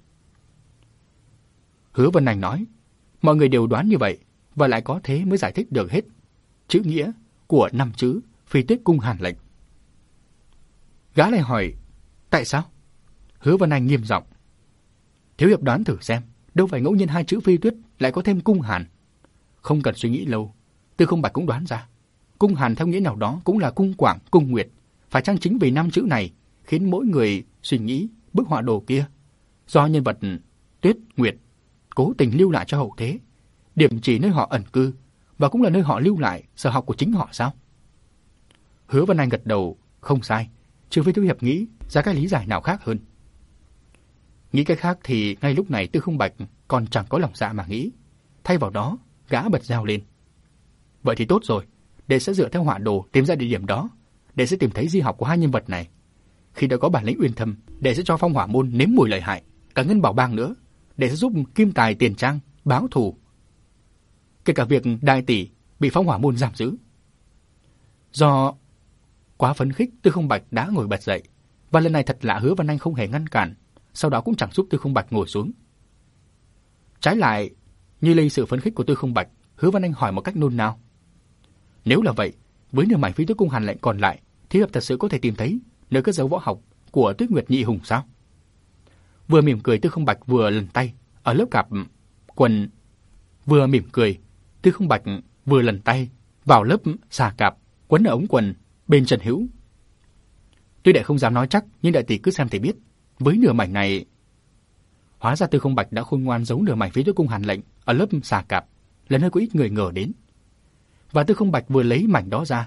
Hứa Vân Anh nói, mọi người đều đoán như vậy, và lại có thế mới giải thích được hết chữ nghĩa của 5 chữ Phi Tuyết Cung Hàn lệnh. Gã lại hỏi, tại sao? Hứa Vân Anh nghiêm giọng, thiếu hiệp đoán thử xem, đâu phải ngẫu nhiên 2 chữ Phi Tuyết lại có thêm cung Hàn. Không cần suy nghĩ lâu, Tư Không Bạch cũng đoán ra, cung Hàn theo nghĩa nào đó cũng là cung Quảng, cung Nguyệt. Phải chăng chính vì 5 chữ này khiến mỗi người suy nghĩ bức họa đồ kia do nhân vật Tuyết Nguyệt cố tình lưu lại cho hậu thế, điểm chỉ nơi họ ẩn cư và cũng là nơi họ lưu lại sở học của chính họ sao? Hứa Vân Anh gật đầu, không sai, trừ phi thiếu hiệp nghĩ ra cái lý giải nào khác hơn. Nghĩ cái khác thì ngay lúc này Tư Không Bạch còn chẳng có lòng dạ mà nghĩ. Thay vào đó, gã bật reo lên. Vậy thì tốt rồi, đệ sẽ dựa theo họa đồ tìm ra địa điểm đó, đệ sẽ tìm thấy di học của 2 nhân vật này. Khi đã có bản lĩnh uyên thâm, đệ sẽ cho Phong Hỏa môn nếm mùi lợi hại, cả Ngân Bảo bang nữa, đệ sẽ giúp Kim Tài Tiền Trang báo thù. Kể cả việc đại tỷ bị Phong Hỏa môn giam giữ. Do quá phấn khích, Tư Không Bạch đã ngồi bật dậy, và lần này thật lạ Hứa Vân Anh không hề ngăn cản, sau đó cũng chẳng giúp Tư Không Bạch ngồi xuống. Trái lại, Như lấy sự phấn khích của Tư Không Bạch, Hứa Văn Anh hỏi một cách nôn nao. Nếu là vậy, với nửa mảnh Phi Tuyết Cung Hàn Lệnh còn lại, thì thật sự có thể tìm thấy nơi cất giấu võ học của Tuyết Nguyệt Nhị Hùng sao? Vừa mỉm cười, Tư Không Bạch vừa lần tay ở lớp cạp quần. Vừa mỉm cười, Tư Không Bạch vừa lần tay vào lớp xà cạp quấn ở ống quần bên Trần Hữu. Tuy đệ không dám nói chắc, nhưng đại tỷ cứ xem thì biết, với nửa mảnh này, hóa ra Tư Không Bạch đã khôn ngoan giấu nửa mảnh Phi Tuyết Cung Hàn Lệnh ở lớp xà cạp, là nơi có ít người ngờ đến. Và Tư Không Bạch vừa lấy mảnh đó ra.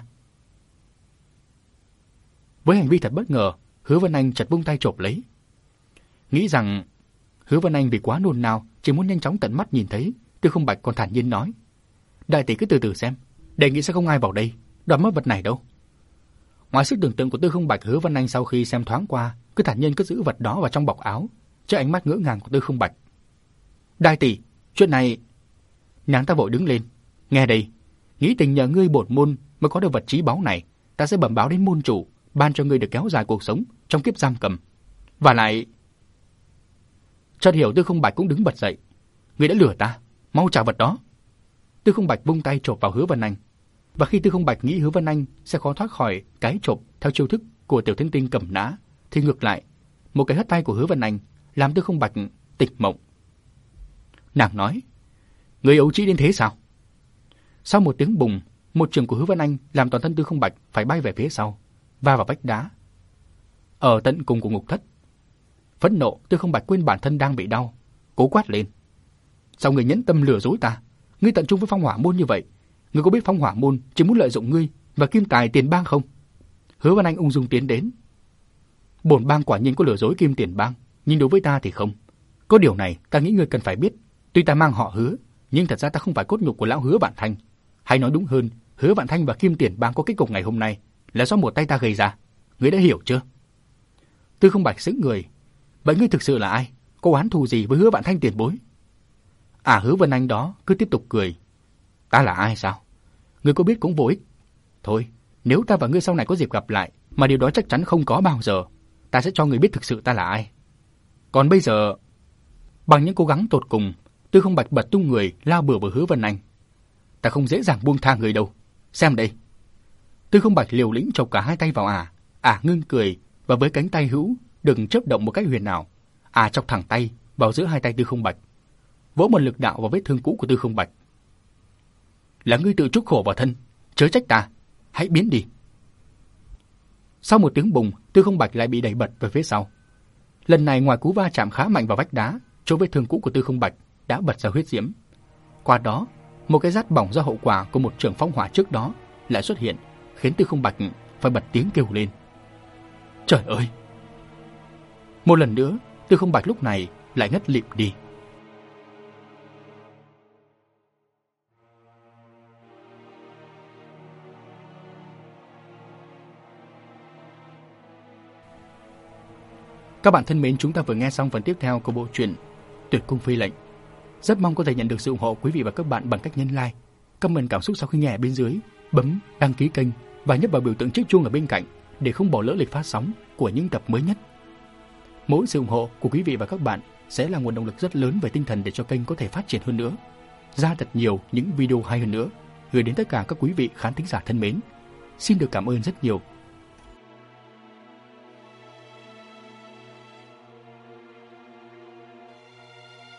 Với hành vi thật bất ngờ, Hứa Vân Anh chợt vung tay chộp lấy. Nghĩ rằng Hứa Vân Anh vì quá nôn nao, chỉ muốn nhanh chóng tận mắt nhìn thấy, Tư Không Bạch còn thản nhiên nói: đại tỷ cứ từ từ xem, đề nghị sẽ không ai vào đây đoạt mất vật này đâu. Ngoài sức tưởng tượng của Tư Không Bạch, Hứa Vân Anh sau khi xem thoáng qua, cứ thản nhiên cất giữ vật đó vào trong bọc áo, trước ánh mắt ngỡ ngàng của Tư Không Bạch. Đại tỷ, chuyện này... Nàng ta vội đứng lên. Nghe đây, nghĩ tình nhờ ngươi bổn môn mới có được vật trí báu này, ta sẽ bẩm báo đến môn chủ, ban cho ngươi được kéo dài cuộc sống trong kiếp giam cầm. Và lại... Chợt hiểu, Tư Không Bạch cũng đứng bật dậy. Ngươi đã lừa ta, mau trả vật đó. Tư Không Bạch vung tay chộp vào Hứa Vân Anh. Và khi Tư Không Bạch nghĩ Hứa Vân Anh sẽ khó thoát khỏi cái chộp theo chiêu thức của Tiểu Thiên Tinh cầm nã, thì ngược lại, một cái hất tay của Hứa Vân Anh làm Tư Không Bạch tỉnh mộng. Nàng nói: ngươi ấu trĩ đến thế sao? Sau một tiếng bùng, một trường của Hứa Vân Anh làm toàn thân Tư Không Bạch phải bay về phía sau, va vào vách đá. Ở tận cùng của ngục thất, phẫn nộ, Tư Không Bạch quên bản thân đang bị đau, cố quát lên: sao ngươi nhẫn tâm lừa dối ta? Ngươi tận trung với Phong Hỏa môn như vậy, ngươi có biết Phong Hỏa môn chỉ muốn lợi dụng ngươi và kim tài tiền bang không? Hứa Vân Anh ung dung tiến đến. Bổn bang quả nhiên có lừa dối kim tiền bang, nhưng đối với ta thì không. Có điều này ta nghĩ ngươi cần phải biết, tuy ta mang họ Hứa, nhưng thật ra ta không phải cốt nhục của lão Hứa Vạn Thanh. Hay nói đúng hơn, Hứa Vạn Thanh và kim tiền bang có kết cục ngày hôm nay là do một tay ta gây ra. Ngươi đã hiểu chưa? Tư Không Bạch sững người. Vậy ngươi thực sự là ai? Có oán thù gì với Hứa Vạn Thanh tiền bối? Hứa Vân Anh đó cứ tiếp tục cười. Ta là ai sao? Ngươi có biết cũng vô ích. Thôi, nếu ta và ngươi sau này có dịp gặp lại, mà điều đó chắc chắn không có bao giờ, ta sẽ cho ngươi biết thực sự ta là ai. Còn bây giờ, bằng những cố gắng tột cùng, Tư Không Bạch bật tung người lao bừa vào Hứa Vân Anh. Ta không dễ dàng buông tha người đâu. Xem đây. Tư Không Bạch liều lĩnh chộp cả hai tay vào ngưng cười, và với cánh tay hữu đừng chớp động một cách huyền ảo, chọc thẳng tay vào giữa hai tay Tư Không Bạch, vỗ một lực đạo vào vết thương cũ của Tư Không Bạch. Là ngươi tự chuốc khổ vào thân, chớ trách ta, hãy biến đi. Sau một tiếng bùng, Tư Không Bạch lại bị đẩy bật về phía sau. Lần này ngoài cú va chạm khá mạnh vào vách đá, chỗ vết thương cũ của Tư Không Bạch đã bật ra huyết diễm. Qua đó, một cái rát bỏng do hậu quả của một trường phong hỏa trước đó lại xuất hiện, khiến Tư Không Bạch phải bật tiếng kêu lên. Trời ơi! Một lần nữa, Tư Không Bạch lúc này lại ngất lịm đi. Các bạn thân mến, chúng ta vừa nghe xong phần tiếp theo của bộ truyện Tuyệt Cung Phi Lệnh. Rất mong có thể nhận được sự ủng hộ quý vị và các bạn bằng cách nhấn like, comment cảm xúc sau khi nghe ở bên dưới, bấm đăng ký kênh và nhấp vào biểu tượng chiếc chuông ở bên cạnh để không bỏ lỡ lịch phát sóng của những tập mới nhất. Mỗi sự ủng hộ của quý vị và các bạn sẽ là nguồn động lực rất lớn về tinh thần để cho kênh có thể phát triển hơn nữa, ra thật nhiều những video hay hơn nữa, gửi đến tất cả các quý vị khán thính giả thân mến. Xin được cảm ơn rất nhiều.